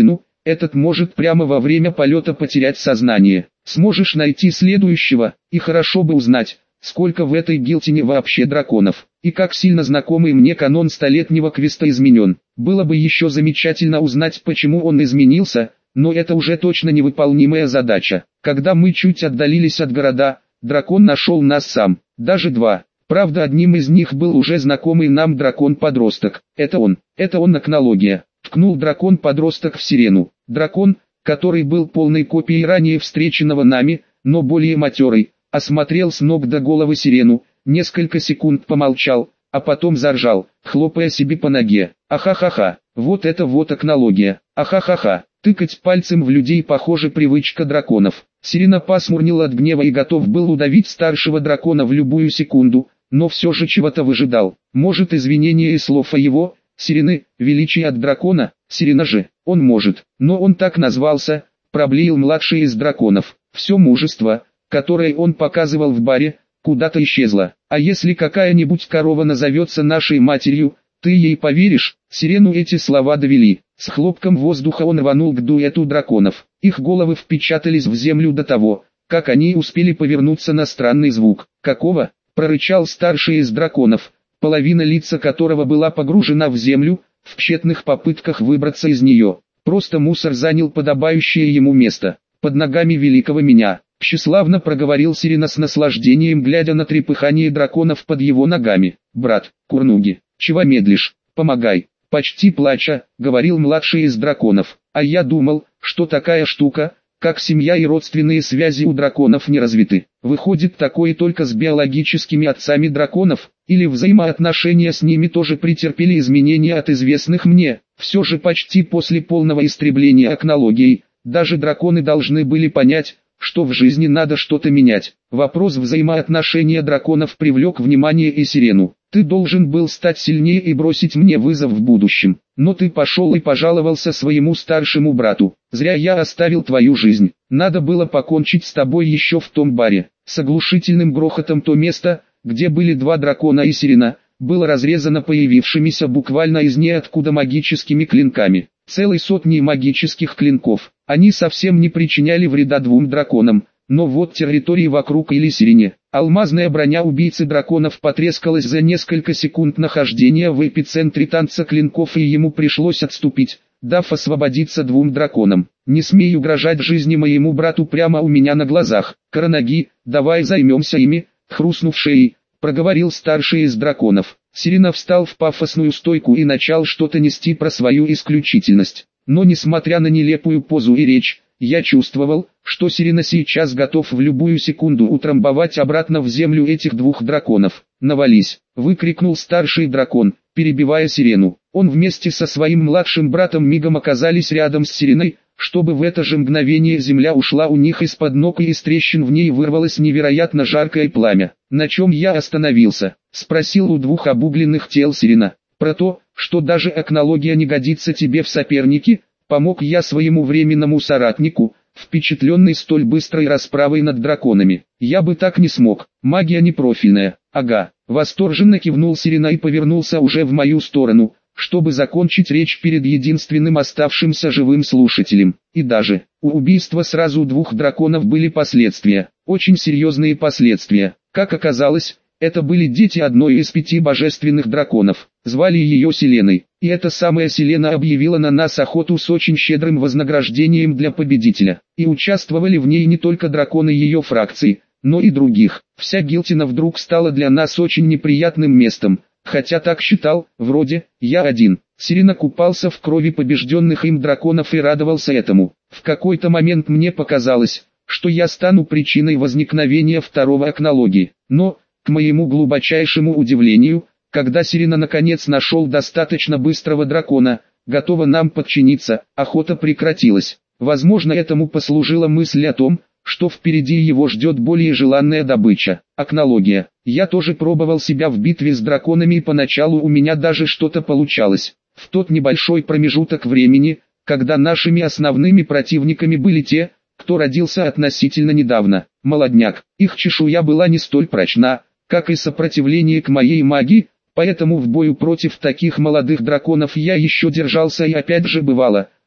этот может прямо во время полета потерять сознание. Сможешь найти следующего, и хорошо бы узнать, сколько в этой гильдии вообще драконов, и как сильно знакомый мне канон столетнего квеста изменен. Было бы еще замечательно узнать, почему он изменился, но это уже точно невыполнимая задача. Когда мы чуть отдалились от города, дракон нашел нас сам, даже два. Правда, одним из них был уже знакомый нам дракон-подросток. Это он Акнология. Ткнул дракон-подросток в сирену. Дракон, который был полной копией ранее встреченного нами, но более матерый, осмотрел с ног до головы сирену, несколько секунд помолчал, а потом заржал, хлопая себе по ноге. Ахахаха, вот это вот Акнология. Ахахаха, тыкать пальцем в людей похоже привычка драконов. Сирена пасмурнел от гнева и готов был удавить старшего дракона в любую секунду, но все же чего-то выжидал. Может, извинения и слов о его, Сирены, величие от дракона, Сирена же, он может, но он так назвался, проблеял младший из драконов. Все мужество, которое он показывал в баре, куда-то исчезло. А если какая-нибудь корова назовется нашей матерью, ты ей поверишь? Сирену эти слова довели. С хлопком воздуха он рванул к дуэту драконов. Их головы впечатались в землю до того, как они успели повернуться на странный звук. «Какого?» – прорычал старший из драконов, половина лица которого была погружена в землю, в тщетных попытках выбраться из нее. Просто мусор занял подобающее ему место, под ногами великого меня. Тщеславно проговорил Сирена с наслаждением, глядя на трепыхание драконов под его ногами. «Брат, Курнуги, чего медлишь? Помогай!» Почти плача, говорил младший из драконов. «А я думал, что такая штука, как семья и родственные связи у драконов не развиты. Выходит, такое только с биологическими отцами драконов, или взаимоотношения с ними тоже претерпели изменения от известных мне. Все же почти после полного истребления Акнологией, даже драконы должны были понять, что в жизни надо что-то менять. Вопрос взаимоотношения драконов привлек внимание и Сирену. Ты должен был стать сильнее и бросить мне вызов в будущем. Но ты пошел и пожаловался своему старшему брату. Зря я оставил твою жизнь. Надо было покончить с тобой еще в том баре. С оглушительным грохотом то место, где были два дракона и Сирена, было разрезано появившимися буквально из ниоткуда магическими клинками. Целой сотни магических клинков. Они совсем не причиняли вреда двум драконам, но вот территории вокруг или Сирене. Алмазная броня убийцы драконов потрескалась за несколько секунд нахождения в эпицентре танца клинков, и ему пришлось отступить, дав освободиться двум драконам. «Не смей угрожать жизни моему брату прямо у меня на глазах. Коронаги, давай займемся ими», хрустнув шеей, проговорил старший из драконов. Сирена встал в пафосную стойку и начал что-то нести про свою исключительность. Но несмотря на нелепую позу и речь, я чувствовал, что Сирена сейчас готов в любую секунду утрамбовать обратно в землю этих двух драконов. «Навались!» — выкрикнул старший дракон, перебивая Сирену. Он вместе со своим младшим братом мигом оказались рядом с Сиреной, чтобы в это же мгновение земля ушла у них из-под ног, и из трещин в ней вырвалось невероятно жаркое пламя. «На чем я остановился?» — спросил у двух обугленных тел Сирена. «Про то, что даже Акнология не годится тебе в соперники», помог я своему временному соратнику, впечатленный столь быстрой расправой над драконами. «Я бы так не смог, магия не профильная». «Ага», восторженно кивнул Сирена и повернулся уже в мою сторону, чтобы закончить речь перед единственным оставшимся живым слушателем. И даже, у убийства сразу двух драконов были последствия, очень серьезные последствия. Как оказалось, это были дети одной из 5 божественных драконов. Звали ее Селеной, и эта самая Селена объявила на нас охоту с очень щедрым вознаграждением для победителя. И участвовали в ней не только драконы ее фракции, но и других. Вся Гилтина вдруг стала для нас очень неприятным местом, хотя так считал, вроде, я один. Сирена купался в крови побежденных им драконов и радовался этому. В какой-то момент мне показалось, что я стану причиной возникновения второго Акнологии. Но, к моему глубочайшему удивлению, когда Сирена наконец нашел достаточно быстрого дракона, готова нам подчиниться, охота прекратилась. Возможно, этому послужила мысль о том, что впереди его ждет более желанная добыча. Акнология. Я тоже пробовал себя в битве с драконами, и поначалу у меня даже что-то получалось. В тот небольшой промежуток времени, когда нашими основными противниками были те, кто родился относительно недавно, молодняк, их чешуя была не столь прочна, как и сопротивление к моей магии, поэтому в бою против таких молодых драконов я еще держался, и опять же бывало,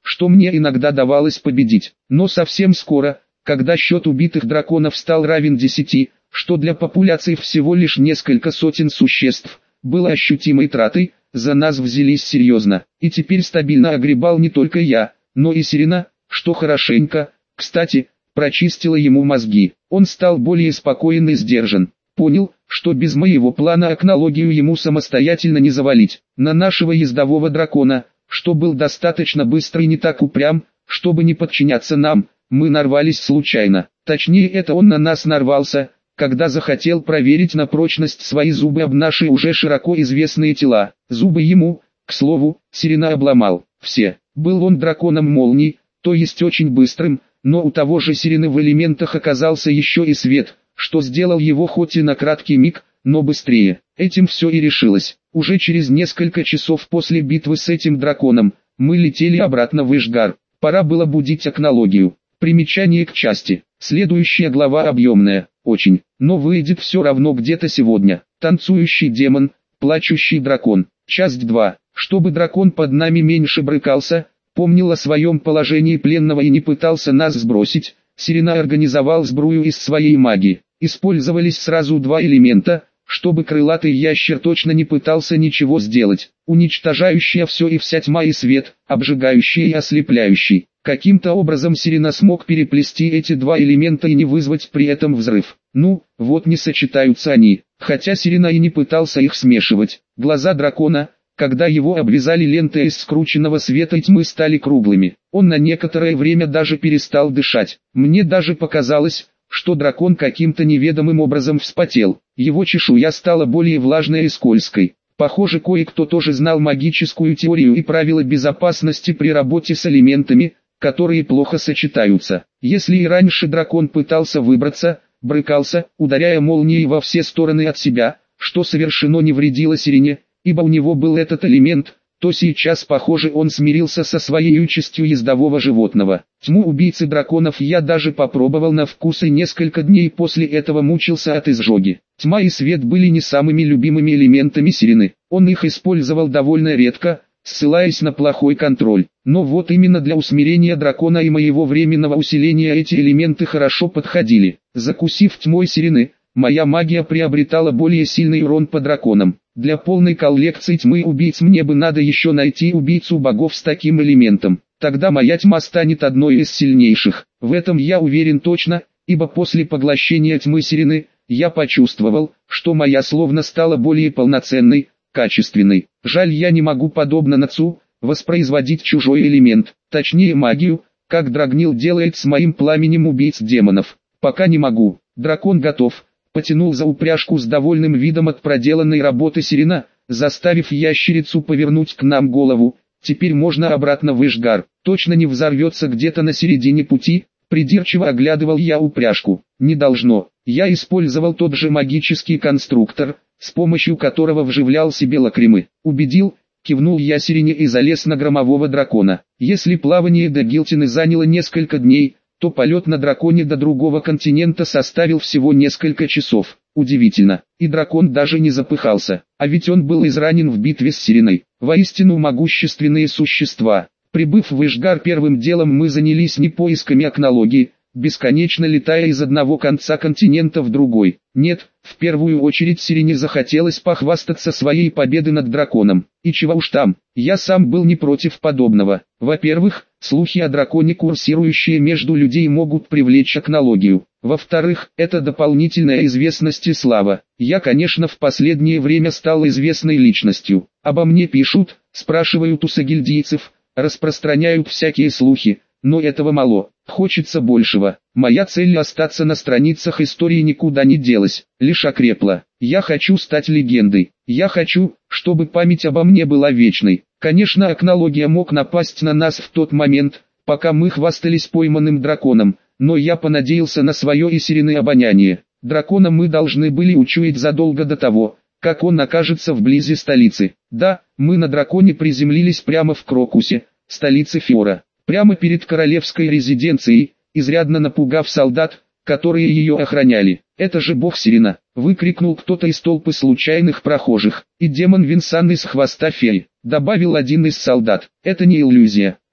что мне иногда давалось победить. Но совсем скоро, когда счет убитых драконов стал равен 10, что для популяции всего лишь несколько сотен существ, было ощутимой тратой, за нас взялись серьезно. И теперь стабильно огребал не только я, но и Сирена, что хорошенько, кстати, прочистила ему мозги. Он стал более спокоен и сдержан. Понял, что без моего плана акнологию ему самостоятельно не завалить. На нашего ездового дракона, что был достаточно быстрый и не так упрям, чтобы не подчиняться нам, мы нарвались случайно. Точнее, это он на нас нарвался, когда захотел проверить на прочность свои зубы об наши уже широко известные тела. Зубы ему, к слову, Сирена обломал. Все. Был он драконом молний, то есть очень быстрым, но у того же Сирены в элементах оказался еще и свет, что сделал его хоть и на краткий миг, но быстрее. Этим все и решилось. Уже через несколько часов после битвы с этим драконом, мы летели обратно в Ишгар. Пора было будить акнологию. Примечание к части. Следующая глава объемная, очень, но выйдет все равно где-то сегодня. Танцующий демон, плачущий дракон. Часть 2. Чтобы дракон под нами меньше брыкался, помнил о своем положении пленного и не пытался нас сбросить, Сирена организовал сбрую из своей магии. Использовались сразу два элемента, чтобы крылатый ящер точно не пытался ничего сделать. Уничтожающая все и вся тьма и свет, обжигающий и ослепляющий. Каким-то образом Сирена смог переплести эти два элемента и не вызвать при этом взрыв. Ну, вот не сочетаются они, хотя Сирена и не пытался их смешивать. Глаза дракона, когда его обвязали лентой из скрученного света и тьмы, стали круглыми. Он на некоторое время даже перестал дышать. Мне даже показалось, что дракон каким-то неведомым образом вспотел. Его чешуя стала более влажной и скользкой. Похоже, кое-кто тоже знал магическую теорию и правила безопасности при работе с элементами, которые плохо сочетаются. Если и раньше дракон пытался выбраться, брыкался, ударяя молнией во все стороны от себя, что совершенно не вредило Сирене, ибо у него был этот элемент, то сейчас, похоже, он смирился со своей участью ездового животного. Тьму убийцы драконов я даже попробовал на вкус и несколько дней после этого мучился от изжоги. Тьма и свет были не самыми любимыми элементами Сирены. Он их использовал довольно редко, ссылаясь на плохой контроль. Но вот именно для усмирения дракона и моего временного усиления эти элементы хорошо подходили. Закусив тьмой Сирены, моя магия приобретала более сильный урон по драконам. Для полной коллекции тьмы убийц мне бы надо еще найти убийцу богов с таким элементом. Тогда моя тьма станет одной из сильнейших. В этом я уверен точно, ибо после поглощения тьмы Сирены, я почувствовал, что моя словно стала более полноценной, качественной. Жаль, я не могу, подобно Нацу, воспроизводить чужой элемент, точнее магию, как Драгнил делает с моим пламенем убийц демонов. Пока не могу. Дракон готов. Потянул за упряжку с довольным видом от проделанной работы Сирена, заставив ящерицу повернуть к нам голову. Теперь можно обратно в Ишгар. Точно не взорвется где-то на середине пути? Придирчиво оглядывал я упряжку. Не должно. Я использовал тот же магический конструктор, с помощью которого вживлял себе лакримы. Убедил, кивнул я Сирене и залез на громового дракона. Если плавание до Гилтины заняло несколько дней, то полет на драконе до другого континента составил всего несколько часов. Удивительно, и дракон даже не запыхался, а ведь он был изранен в битве с Сиреной. Воистину могущественные существа. Прибыв в Ишгар, первым делом мы занялись не поисками акнологии, бесконечно летая из одного конца континента в другой. Нет, в первую очередь Сирене захотелось похвастаться своей победой над драконом. И чего уж там, я сам был не против подобного. Во-первых, слухи о драконе, курсирующие между людей, могут привлечь акнологию. Во-вторых, это дополнительная известность и слава. Я, конечно, в последнее время стал известной личностью. Обо мне пишут, спрашивают у сагильдийцев, распространяют всякие слухи. Но этого мало, хочется большего. Моя цель остаться на страницах истории никуда не делась, лишь окрепла. Я хочу стать легендой. Я хочу, чтобы память обо мне была вечной. Конечно, акнология мог напасть на нас в тот момент, пока мы хвастались пойманным драконом, но я понадеялся на свое и Сирены обоняние. Дракона мы должны были учуять задолго до того, как он окажется вблизи столицы. Да, мы на драконе приземлились прямо в Крокусе, столице Фьора. Прямо перед королевской резиденцией, изрядно напугав солдат, которые ее охраняли. «Это же бог Сирена!» — выкрикнул кто-то из толпы случайных прохожих. «И демон Винсан из хвоста феи!» — добавил один из солдат. «Это не иллюзия.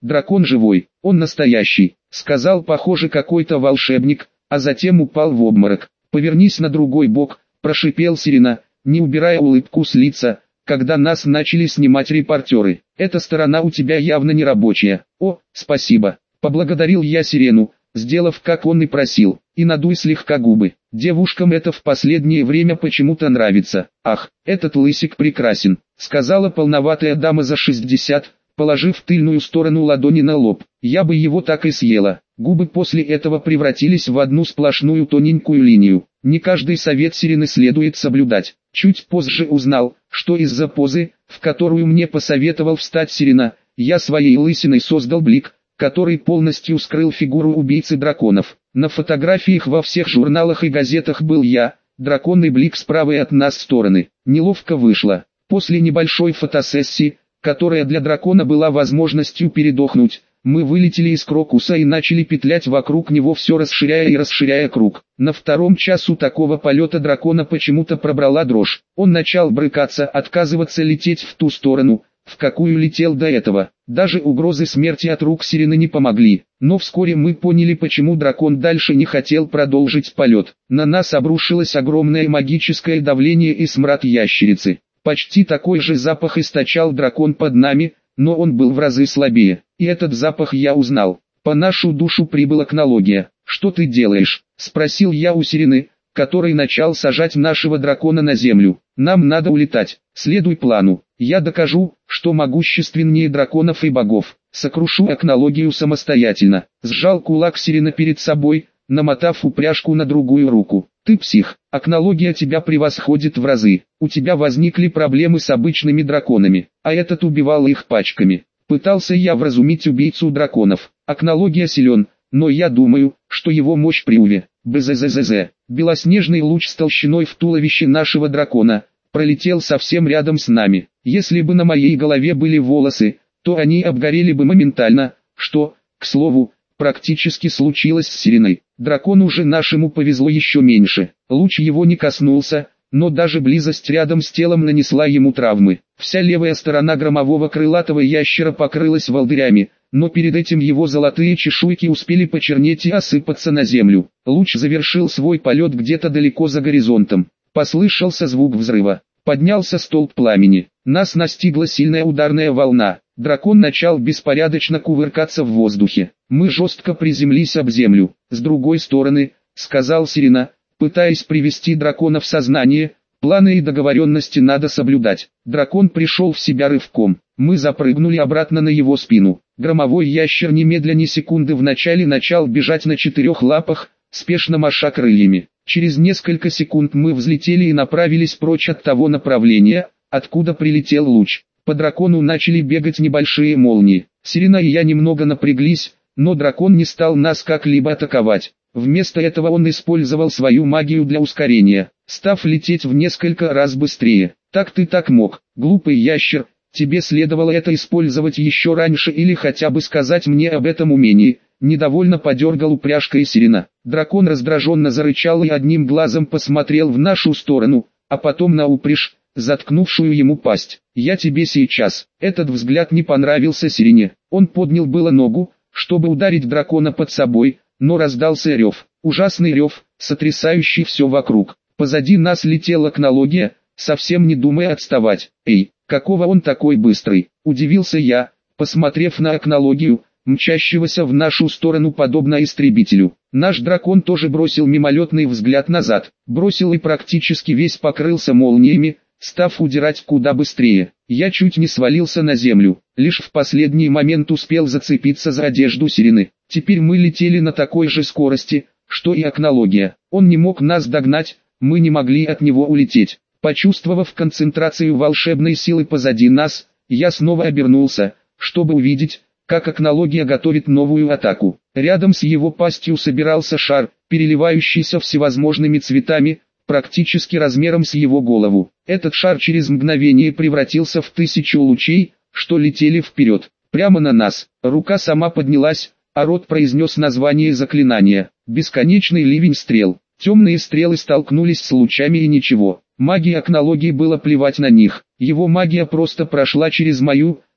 дракон живой, он настоящий, сказал похоже какой-то волшебник, а затем упал в обморок. Повернись на другой бок, прошипел Сирена, не убирая улыбку с лица, когда нас начали снимать репортеры. Эта сторона у тебя явно не рабочая. О, спасибо. Поблагодарил я Сирену, сделав как он и просил, и надуй слегка губы. Девушкам это в последнее время почему-то нравится. Ах, этот лысик прекрасен, сказала полноватая дама за 60, положив тыльную сторону ладони на лоб. Я бы его так и съела. Губы после этого превратились в одну сплошную тоненькую линию. Не каждый совет Сирены следует соблюдать. Чуть позже узнал, что из-за позы, в которую мне посоветовал встать Сирена, я своей лысиной создал блик, который полностью скрыл фигуру убийцы драконов. На фотографиях во всех журналах и газетах был я, дракон и блик с правой от нас стороны. Неловко вышло. После небольшой фотосессии, которая для дракона была возможностью передохнуть, мы вылетели из Крокуса и начали петлять вокруг него, все расширяя и расширяя круг. На втором часу такого полета дракона почему-то пробрала дрожь. Он начал брыкаться, отказываться лететь в ту сторону, в какую летел до этого. Даже угрозы смерти от рук Сирены не помогли. Но вскоре мы поняли, почему дракон дальше не хотел продолжить полет. На нас обрушилось огромное магическое давление и смрад ящерицы. Почти такой же запах источал дракон под нами, но он был в разы слабее. И этот запах я узнал. По нашу душу прибыла Акнология. «Что ты делаешь?» — спросил я у Сирены, который начал сажать нашего дракона на землю. «Нам надо улетать. Следуй плану. Я докажу, что могущественнее драконов и богов. Сокрушу Акнологию самостоятельно». Сжал кулак Сирена перед собой, намотав упряжку на другую руку. «Ты псих. Акнология тебя превосходит в разы. У тебя возникли проблемы с обычными драконами, а этот убивал их пачками». Пытался я вразумить убийцу драконов. Акнология силен, но я думаю, что его мощь приуве. Бзззз. Белоснежный луч с толщиной в туловище нашего дракона пролетел совсем рядом с нами. Если бы на моей голове были волосы, то они обгорели бы моментально, что, к слову, практически случилось с Сиреной. Дракону же нашему повезло еще меньше. Луч его не коснулся, но даже близость рядом с телом нанесла ему травмы. Вся левая сторона громового крылатого ящера покрылась волдырями, но перед этим его золотые чешуйки успели почернеть и осыпаться на землю. Луч завершил свой полет где-то далеко за горизонтом. Послышался звук взрыва. Поднялся столб пламени. Нас настигла сильная ударная волна. Дракон начал беспорядочно кувыркаться в воздухе. Мы жестко приземлились об землю. «С другой стороны», — сказал Сирена, пытаясь привести дракона в сознание, планы и договоренности надо соблюдать. Дракон пришел в себя рывком. Мы запрыгнули обратно на его спину. Громовой ящер немедля ни секунды вначале начал бежать на 4 лапах, спешно маша крыльями. Через несколько секунд мы взлетели и направились прочь от того направления, откуда прилетел луч. По дракону начали бегать небольшие молнии. Сирена и я немного напряглись, но дракон не стал нас как-либо атаковать. Вместо этого он использовал свою магию для ускорения, став лететь в несколько раз быстрее. «Так ты так мог, глупый ящер, тебе следовало это использовать еще раньше или хотя бы сказать мне об этом умении», недовольно подергал упряжкой Сирена. Дракон раздраженно зарычал и одним глазом посмотрел в нашу сторону, а потом на упряжь, заткнувшую ему пасть. «Я тебе сейчас». Этот взгляд не понравился Сирене. Он поднял было ногу, чтобы ударить дракона под собой, но раздался рев, ужасный рев, сотрясающий все вокруг. Позади нас летела Акнология, совсем не думая отставать. «Эй, какого он такой быстрый?» – удивился я, посмотрев на Акнологию, мчащегося в нашу сторону подобно истребителю. Наш дракон тоже бросил мимолетный взгляд назад, бросил и практически весь покрылся молниями, став удирать куда быстрее. Я чуть не свалился на землю, лишь в последний момент успел зацепиться за одежду Сирены. Теперь мы летели на такой же скорости, что и Акнология. Он не мог нас догнать, мы не могли от него улететь. Почувствовав концентрацию волшебной силы позади нас, я снова обернулся, чтобы увидеть, как Акнология готовит новую атаку. Рядом с его пастью собирался шар, переливающийся всевозможными цветами, практически размером с его голову. Этот шар через мгновение превратился в 1000 лучей, что летели вперед, прямо на нас. Рука сама поднялась, а рот произнес название заклинания. Бесконечный ливень стрел. Темные стрелы столкнулись с лучами и ничего. Магии Акнологии было плевать на них. Его магия просто прошла через мою,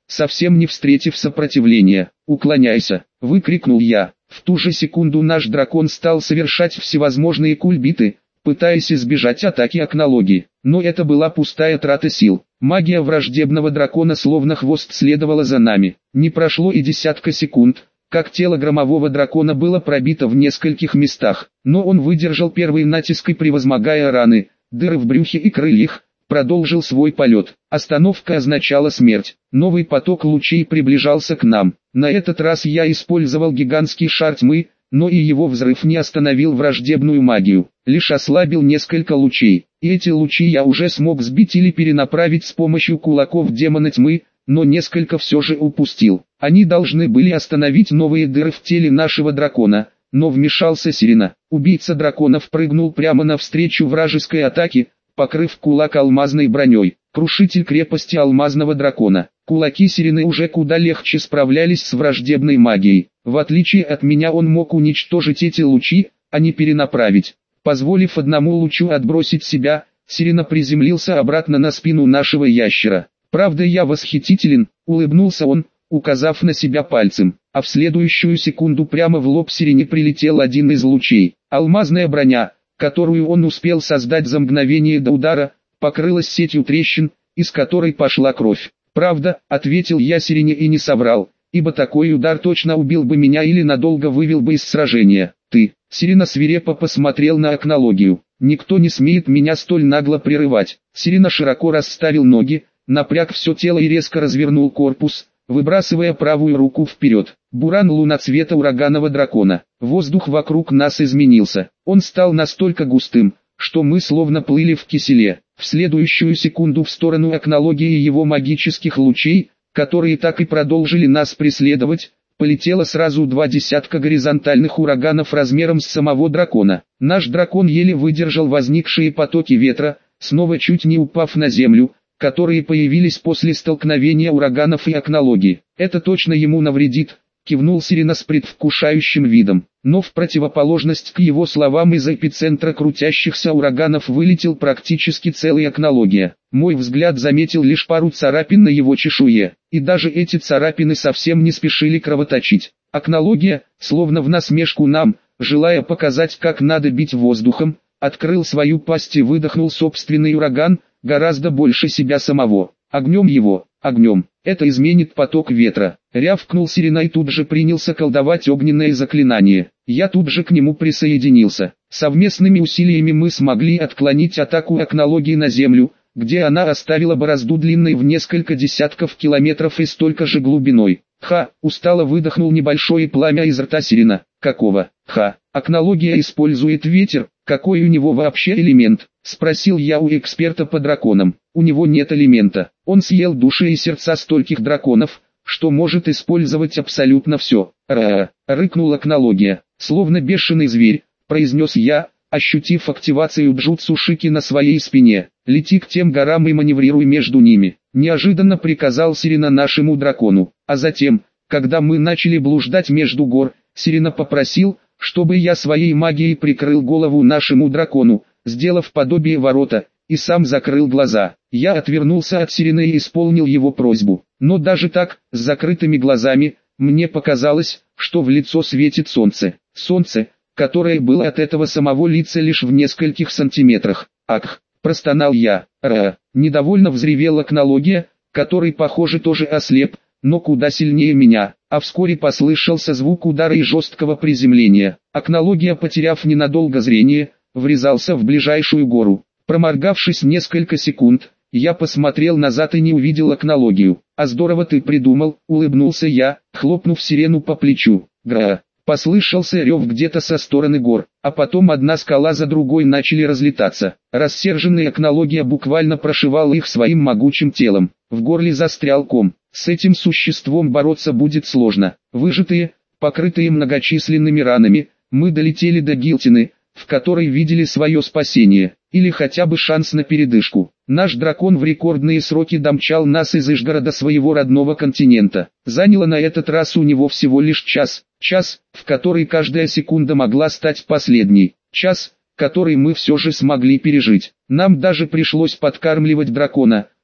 совсем не встретив сопротивления. «Уклоняйся!» — выкрикнул я. В ту же секунду наш дракон стал совершать всевозможные кульбиты, пытаясь избежать атаки Окнологии. Но это была пустая трата сил. Магия враждебного дракона словно хвост следовала за нами. Не прошло и десятка секунд, как тело громового дракона было пробито в нескольких местах. Но он выдержал первый натиск и, превозмогая раны, дыры в брюхе и крыльях, продолжил свой полет. Остановка означала смерть. Новый поток лучей приближался к нам. На этот раз я использовал гигантский шар тьмы, но и его взрыв не остановил враждебную магию, лишь ослабил несколько лучей. И эти лучи я уже смог сбить или перенаправить с помощью кулаков демона тьмы, но несколько все же упустил. Они должны были остановить новые дыры в теле нашего дракона, но вмешался Сирена. Убийца драконов прыгнул прямо навстречу вражеской атаке, покрыв кулак алмазной броней. Крушитель крепости алмазного дракона. Кулаки Сирены уже куда легче справлялись с враждебной магией. В отличие от меня он мог уничтожить эти лучи, а не перенаправить. Позволив одному лучу отбросить себя, Сирена приземлился обратно на спину нашего ящера. «Правда, я восхитителен», — улыбнулся он, указав на себя пальцем, а в следующую секунду прямо в лоб Сирене прилетел один из лучей. Алмазная броня, которую он успел создать за мгновение до удара, покрылась сетью трещин, из которой пошла кровь. «Правда», — ответил я Сирене и не соврал, ибо такой удар точно убил бы меня или надолго вывел бы из сражения. «Ты», — Сирена свирепо посмотрел на Окнологию, — «никто не смеет меня столь нагло прерывать». Сирена широко расставил ноги, напряг все тело и резко развернул корпус, выбрасывая правую руку вперед. Буран луноцвета ураганного дракона. Воздух вокруг нас изменился. Он стал настолько густым, что мы словно плыли в киселе. В следующую секунду в сторону Окнологии и его магических лучей, которые так и продолжили нас преследовать, полетело сразу 2 десятка горизонтальных ураганов размером с самого дракона. Наш дракон еле выдержал возникшие потоки ветра, снова чуть не упав на землю, которые появились после столкновения ураганов и Окнологии. «Это точно ему навредит», — кивнул Сирена с предвкушающим видом. Но в противоположность к его словам из эпицентра крутящихся ураганов вылетел практически целый Окнология. Мой взгляд заметил лишь пару царапин на его чешуе, и даже эти царапины совсем не спешили кровоточить. Окнология, словно в насмешку нам, желая показать, как надо бить воздухом, открыл свою пасть и выдохнул собственный ураган, гораздо больше себя самого. «Огнем его, огнем, это изменит поток ветра», — рявкнул Сирена и тут же принялся колдовать огненное заклинание. Я тут же к нему присоединился. Совместными усилиями мы смогли отклонить атаку Окнологии на землю, где она оставила борозду длиной в несколько десятков километров и столько же глубиной. «Ха!» — устало выдохнул небольшое пламя из рта Сирена. «Какого? Ха! Окнология использует ветер, какой у него вообще элемент?» — спросил я у эксперта по драконам. «У него нет элемента. Он съел души и сердца стольких драконов, что может использовать абсолютно все». «Ра!» — рыкнула Окнология. «Словно бешеный зверь», — произнес я, ощутив активацию джутсу Шики на своей спине. «Лети к тем горам и маневрируй между ними», — неожиданно приказал Сирена нашему дракону. А затем, когда мы начали блуждать между гор, Сирена попросил, чтобы я своей магией прикрыл голову нашему дракону, сделав подобие ворота, и сам закрыл глаза. Я отвернулся от Сирены и исполнил его просьбу. Но даже так, с закрытыми глазами, мне показалось, что в лицо светит солнце. Солнце, которое было от этого самого лица лишь в нескольких сантиметрах. «Ах!» – простонал я. «Ра!» – недовольно взревела Окнология, который, похоже, тоже ослеп, но куда сильнее меня, а вскоре послышался звук удара и жесткого приземления. Окнология, потеряв ненадолго зрение, врезался в ближайшую гору. Проморгавшись несколько секунд, я посмотрел назад и не увидел Окнологию. «А здорово ты придумал», — улыбнулся я, хлопнув Сирену по плечу. «Гра!» Послышался рев где-то со стороны гор, а потом одна скала за другой начали разлетаться. Рассерженный Окнология буквально прошивал их своим могучим телом. В горле застрял ком. С этим существом бороться будет сложно. Выжатые, покрытые многочисленными ранами, мы долетели до Гилтины, в которой видели свое спасение, или хотя бы шанс на передышку. Наш дракон в рекордные сроки домчал нас из Ижгорода своего родного континента. Заняло на этот раз у него всего лишь час, в который каждая секунда могла стать последней, час, который мы все же смогли пережить. Нам даже пришлось подкармливать дракона,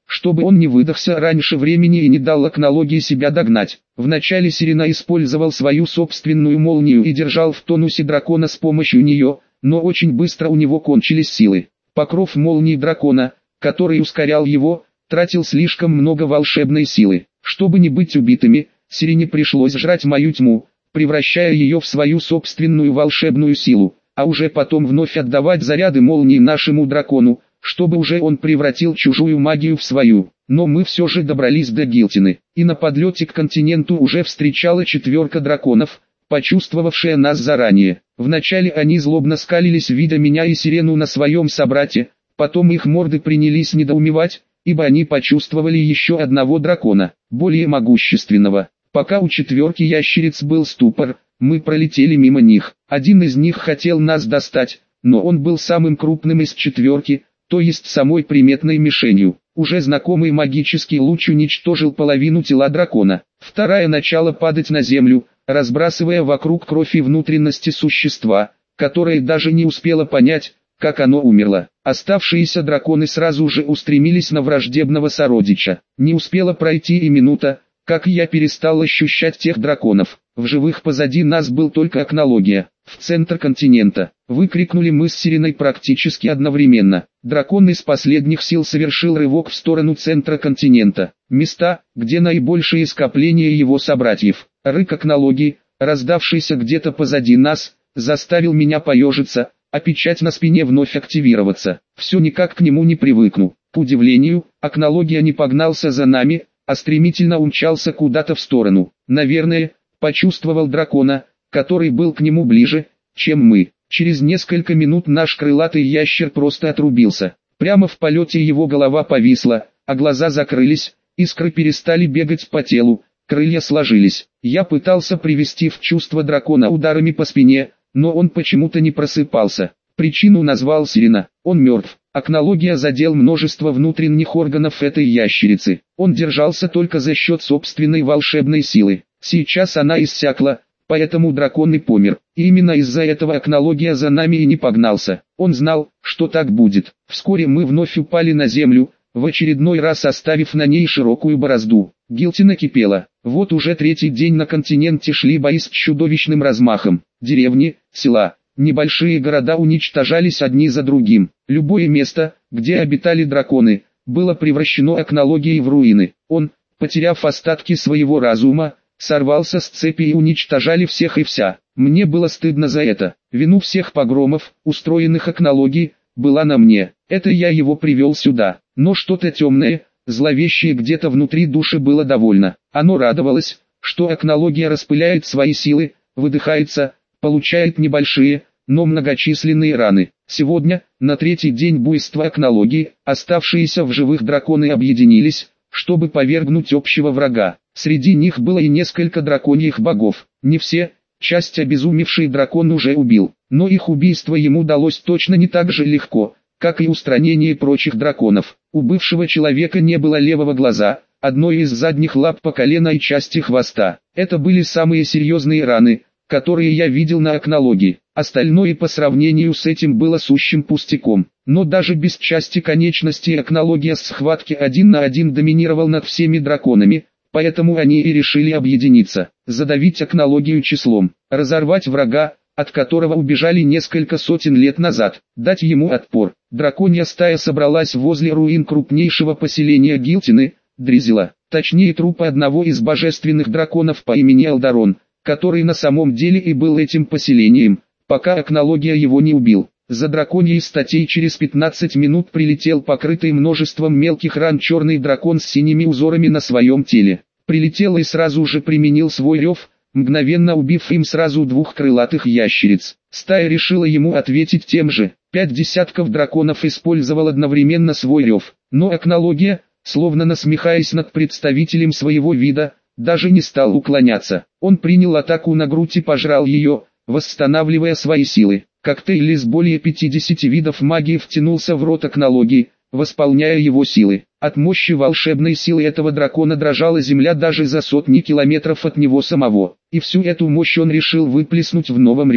чтобы он не выдохся раньше времени и не дал окнологии себя догнать. Вначале Сирена использовал свою собственную молнию и держал в тонусе дракона с помощью нее, но очень быстро у него кончились силы. Покров молнии дракона, который ускорял его, тратил слишком много волшебной силы. Чтобы не быть убитыми, Сирене пришлось жрать мою тьму, превращая ее в свою собственную волшебную силу, а уже потом вновь отдавать заряды молнии нашему дракону, чтобы уже он превратил чужую магию в свою. Но мы все же добрались до Гилтины, и на подлете к континенту уже встречала 4 драконов, почувствовавшая нас заранее. Вначале они злобно скалились, видя меня и Сирену на своем собрате, потом их морды принялись недоумевать, ибо они почувствовали еще одного дракона, более могущественного. Пока у 4 ящериц был ступор, мы пролетели мимо них. Один из них хотел нас достать, но он был самым крупным из 4, то есть самой приметной мишенью. Уже знакомый магический луч уничтожил половину тела дракона. Вторая начала падать на землю, разбрасывая вокруг кровь и внутренности существа, которое даже не успело понять, как оно умерло. Оставшиеся драконы сразу же устремились на враждебного сородича. Не успела пройти и минута, как я перестал ощущать тех драконов. В живых позади нас был только окнология. В центр континента. Выкрикнули мы с Сиреной практически одновременно. Дракон из последних сил совершил рывок в сторону центра континента. Места, где наибольшее скопление его собратьев. Рык окнологии, раздавшийся где-то позади нас, заставил меня поежиться, а печать на спине вновь активироваться. Все никак к нему не привыкну. К удивлению, окнология не погнался за нами, а стремительно умчался куда-то в сторону. Наверное, почувствовал дракона, который был к нему ближе, чем мы. Через несколько минут наш крылатый ящер просто отрубился. Прямо в полете его голова повисла, а глаза закрылись, искры перестали бегать по телу, крылья сложились. Я пытался привести в чувство дракона ударами по спине, но он почему-то не просыпался. Причину назвал Сирена. Он мертв. Окнология задел множество внутренних органов этой ящерицы. Он держался только за счет собственной волшебной силы. Сейчас она иссякла, поэтому дракон и помер. И именно из-за этого окнология за нами и не погнался. Он знал, что так будет. Вскоре мы вновь упали на землю, в очередной раз оставив на ней широкую борозду. Гилтина кипела. Вот уже 3-й день на континенте шли бои с чудовищным размахом. Деревни, села, небольшие города уничтожались одни за другим. Любое место, где обитали драконы, было превращено окнологией в руины. Он, потеряв остатки своего разума, сорвался с цепи и уничтожали всех и вся. Мне было стыдно за это. Вину всех погромов, устроенных окнологией, была на мне. Это я его привел сюда. Но что-то темное, зловещее где-то внутри души было довольно. Оно радовалось, что окнология распыляет свои силы, выдыхается, получает небольшие, но многочисленные раны. Сегодня, на 3-й день буйства окнологии, оставшиеся в живых драконы объединились, чтобы повергнуть общего врага. Среди них было и несколько драконьих богов. Не все, часть обезумевший дракон уже убил, но их убийство ему далось точно не так же легко, как и устранение прочих драконов. У бывшего человека не было левого глаза, одной из задних лап по колено и части хвоста. Это были самые серьезные раны, которые я видел на окнологии. Остальное по сравнению с этим было сущим пустяком. Но даже без части конечностей окнология с схватки 1 на 1 доминировал над всеми драконами, поэтому они и решили объединиться, задавить окнологию числом, разорвать врага, от которого убежали несколько сотен лет назад, дать ему отпор. Драконья стая собралась возле руин крупнейшего поселения Гилтины, Дризела, точнее трупа одного из божественных драконов по имени Алдарон, который на самом деле и был этим поселением, пока окнология его не убил. За драконьей статей через 15 минут прилетел покрытый множеством мелких ран черный дракон с синими узорами на своем теле. Прилетел и сразу же применил свой рев, мгновенно убив им сразу 2 крылатых ящериц. Стая решила ему ответить тем же. 5 десятков драконов использовал одновременно свой рев. Но окнология, словно насмехаясь над представителем своего вида, даже не стал уклоняться. Он принял атаку на грудь и пожрал ее, восстанавливая свои силы. Коктейль из более 50 видов магии втянулся в рот окнологии, восполняя его силы. От мощи волшебной силы этого дракона дрожала земля даже за сотни километров от него самого. И всю эту мощь он решил выплеснуть в новом реве.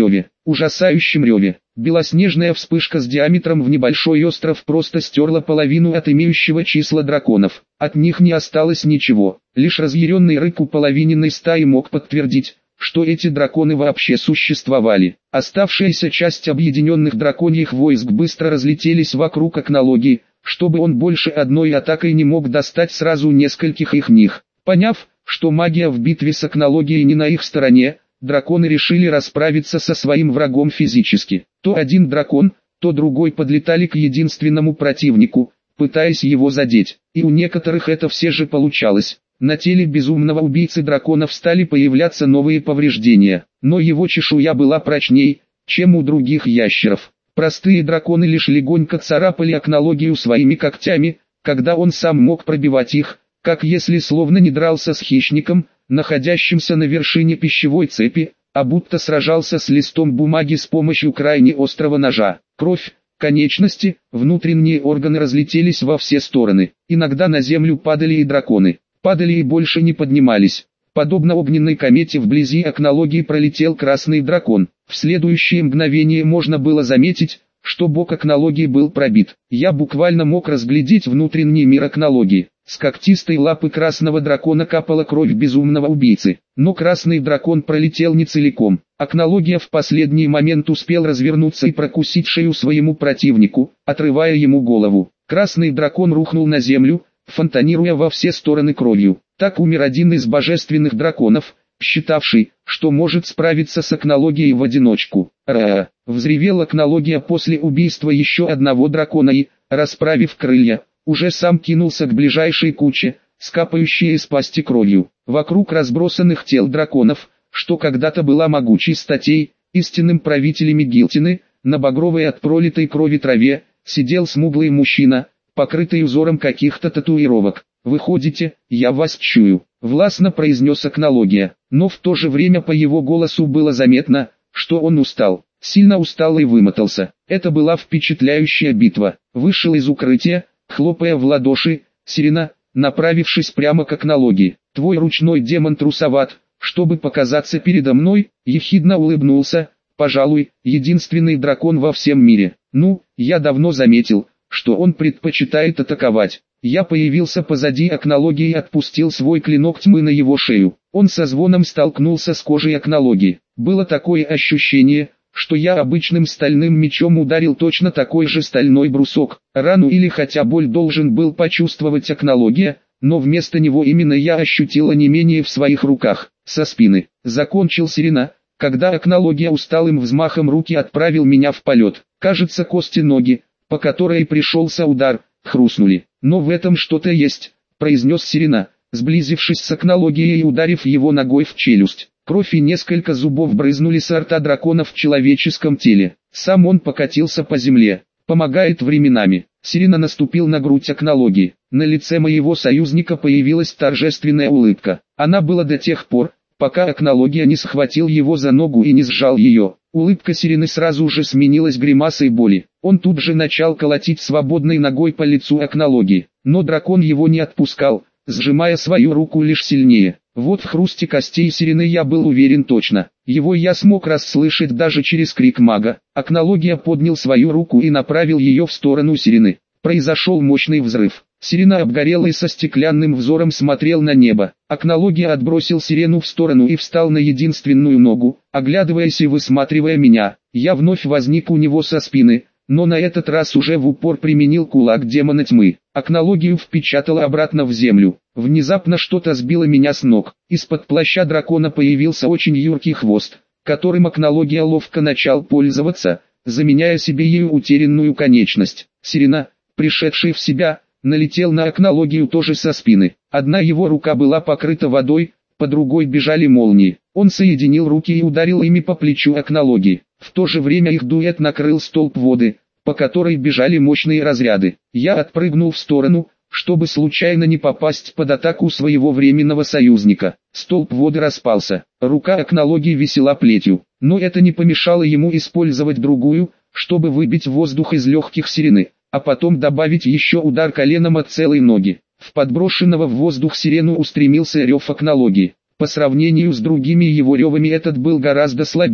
ужасающем реве. Белоснежная вспышка с диаметром в небольшой остров просто стерла половину от имеющего числа драконов. От них не осталось ничего. Лишь разъяренный рык у половиненной стаи мог подтвердить, что эти драконы вообще существовали. Оставшаяся часть объединенных драконьих войск быстро разлетелись вокруг Акнологии, чтобы он больше одной атакой не мог достать сразу нескольких их них. Поняв, что магия в битве с Акнологией не на их стороне, драконы решили расправиться со своим врагом физически. То один дракон, то другой подлетали к единственному противнику, пытаясь его задеть. И у некоторых это все же получалось. На теле безумного убийцы драконов стали появляться новые повреждения, но его чешуя была прочней, чем у других ящеров. Простые драконы лишь легонько царапали Акнологию своими когтями, когда он сам мог пробивать их, как если словно не дрался с хищником, находящимся на вершине пищевой цепи, а будто сражался с листом бумаги с помощью крайне острого ножа. Кровь, конечности, внутренние органы разлетелись во все стороны. Иногда на землю падали и драконы. Падали и больше не поднимались. Подобно огненной комете вблизи Акнологии пролетел красный дракон. В следующее мгновение можно было заметить, что бок Акнологии был пробит. Я буквально мог разглядеть внутренний мир Акнологии. С когтистой лапы красного дракона капала кровь безумного убийцы. Но красный дракон пролетел не целиком. Акнология в последний момент успел развернуться и прокусить шею своему противнику, отрывая ему голову. Красный дракон рухнул на землю, фонтанируя во все стороны кровью. Так умер один из божественных драконов, считавший, что может справиться с Акнологией в одиночку. «Ра!» — взревела Акнология после убийства еще одного дракона и, расправив крылья, уже сам кинулся к ближайшей куче, скапающей из пасти кровью. Вокруг разбросанных тел драконов, что когда-то была могучей статей, истинным правителями Гилтины, на багровой от пролитой крови траве, сидел смуглый мужчина, покрытый узором каких-то татуировок. «Выходите, я вас чую», — властно произнес Акнология, но в то же время по его голосу было заметно, что он устал, сильно устал и вымотался. Это была впечатляющая битва. Вышел из укрытия, хлопая в ладоши, Сирена, направившись прямо к Акнологии. «Твой ручной демон трусоват, чтобы показаться передо мной», — ехидно улыбнулся, «пожалуй, единственный дракон во всем мире. Ну, я давно заметил, что он предпочитает атаковать». Я появился позади Акнологии и отпустил свой клинок тьмы на его шею. Он со звоном столкнулся с кожей Акнологии. Было такое ощущение, что я обычным стальным мечом ударил точно такой же стальной брусок. Рану или хотя боль должен был почувствовать Акнология, но вместо него именно я ощутил онемение в своих руках. Со спины закончил Сирена, когда Акнология усталым взмахом руки отправил меня в полет. Кажется, кости ноги, по которой пришелся удар, хрустнули. «Но в этом что-то есть», — произнес Сирена, сблизившись с Акнологией и ударив его ногой в челюсть. Кровь и несколько зубов брызнули с рта дракона в человеческом теле. Сам он покатился по земле. «Помогает временами». Сирена наступил на грудь Акнологии. На лице моего союзника появилась торжественная улыбка. Она была до тех пор, пока Акнология не схватил его за ногу и не сжал ее. Улыбка Сирены сразу же сменилась гримасой боли. Он тут же начал колотить свободной ногой по лицу Акнологии, но дракон его не отпускал, сжимая свою руку лишь сильнее. Вот в хрусте костей Сирены я был уверен точно. Его я смог расслышать даже через крик мага. Акнология поднял свою руку и направил ее в сторону Сирены. Произошел мощный взрыв. Сирена обгорелый со стеклянным взором смотрел на небо. Акнология отбросил Сирену в сторону и встал на единственную ногу, оглядываясь и высматривая меня. Я вновь возник у него со спины, но на этот раз уже в упор применил кулак демона тьмы. Акнологию впечатало обратно в землю. Внезапно что-то сбило меня с ног. Из-под плаща дракона появился очень юркий хвост, которым Акнология ловко начал пользоваться, заменяя себе ею утерянную конечность. Сирена, пришедший в себя, налетел на Акнологию тоже со спины. Одна его рука была покрыта водой, по другой бежали молнии. Он соединил руки и ударил ими по плечу Акнологии. В то же время их дуэт накрыл столб воды, по которой бежали мощные разряды. Я отпрыгнул в сторону, чтобы случайно не попасть под атаку своего временного союзника. Столб воды распался. Рука Акнологии висела плетью, но это не помешало ему использовать другую, чтобы выбить воздух из легких Сирены, а потом добавить еще удар коленом от целой ноги. В подброшенного в воздух Сирену устремился рев Акнологии. По сравнению с другими его ревами этот был гораздо слабее,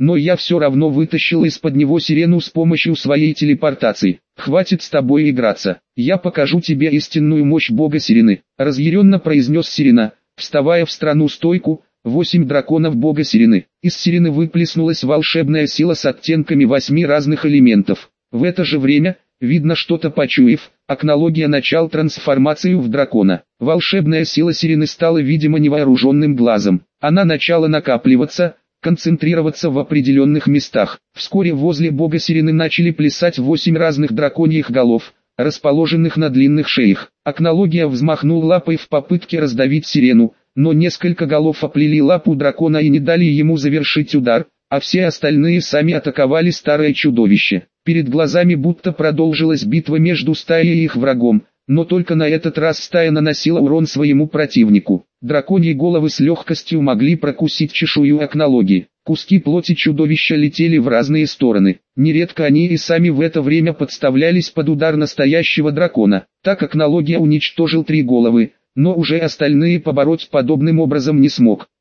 но я все равно вытащил из-под него сирену с помощью своей телепортации. Хватит с тобой играться, я покажу тебе истинную мощь бога сирены, разъяренно произнес Сирена, вставая в странную стойку. 8 драконов бога сирены. Из сирены выплеснулась волшебная сила с оттенками 8 разных элементов. В это же время, видно что-то почуяв, Акнология начал трансформацию в дракона. Волшебная сила сирены стала видима невооруженным глазом. Она начала накапливаться, концентрироваться в определенных местах. Вскоре возле бога сирены начали плясать 8 разных драконьих голов, расположенных на длинных шеях. Акнология взмахнул лапой в попытке раздавить сирену, но несколько голов оплели лапу дракона и не дали ему завершить удар, а все остальные сами атаковали старое чудовище. Перед глазами будто продолжилась битва между стаей и их врагом, но только на этот раз стая наносила урон своему противнику. Драконьи головы с легкостью могли прокусить чешую Акнологии. Куски плоти чудовища летели в разные стороны. Нередко они и сами в это время подставлялись под удар настоящего дракона. Так Акнология уничтожил 3 головы, но уже остальные побороть подобным образом не смог.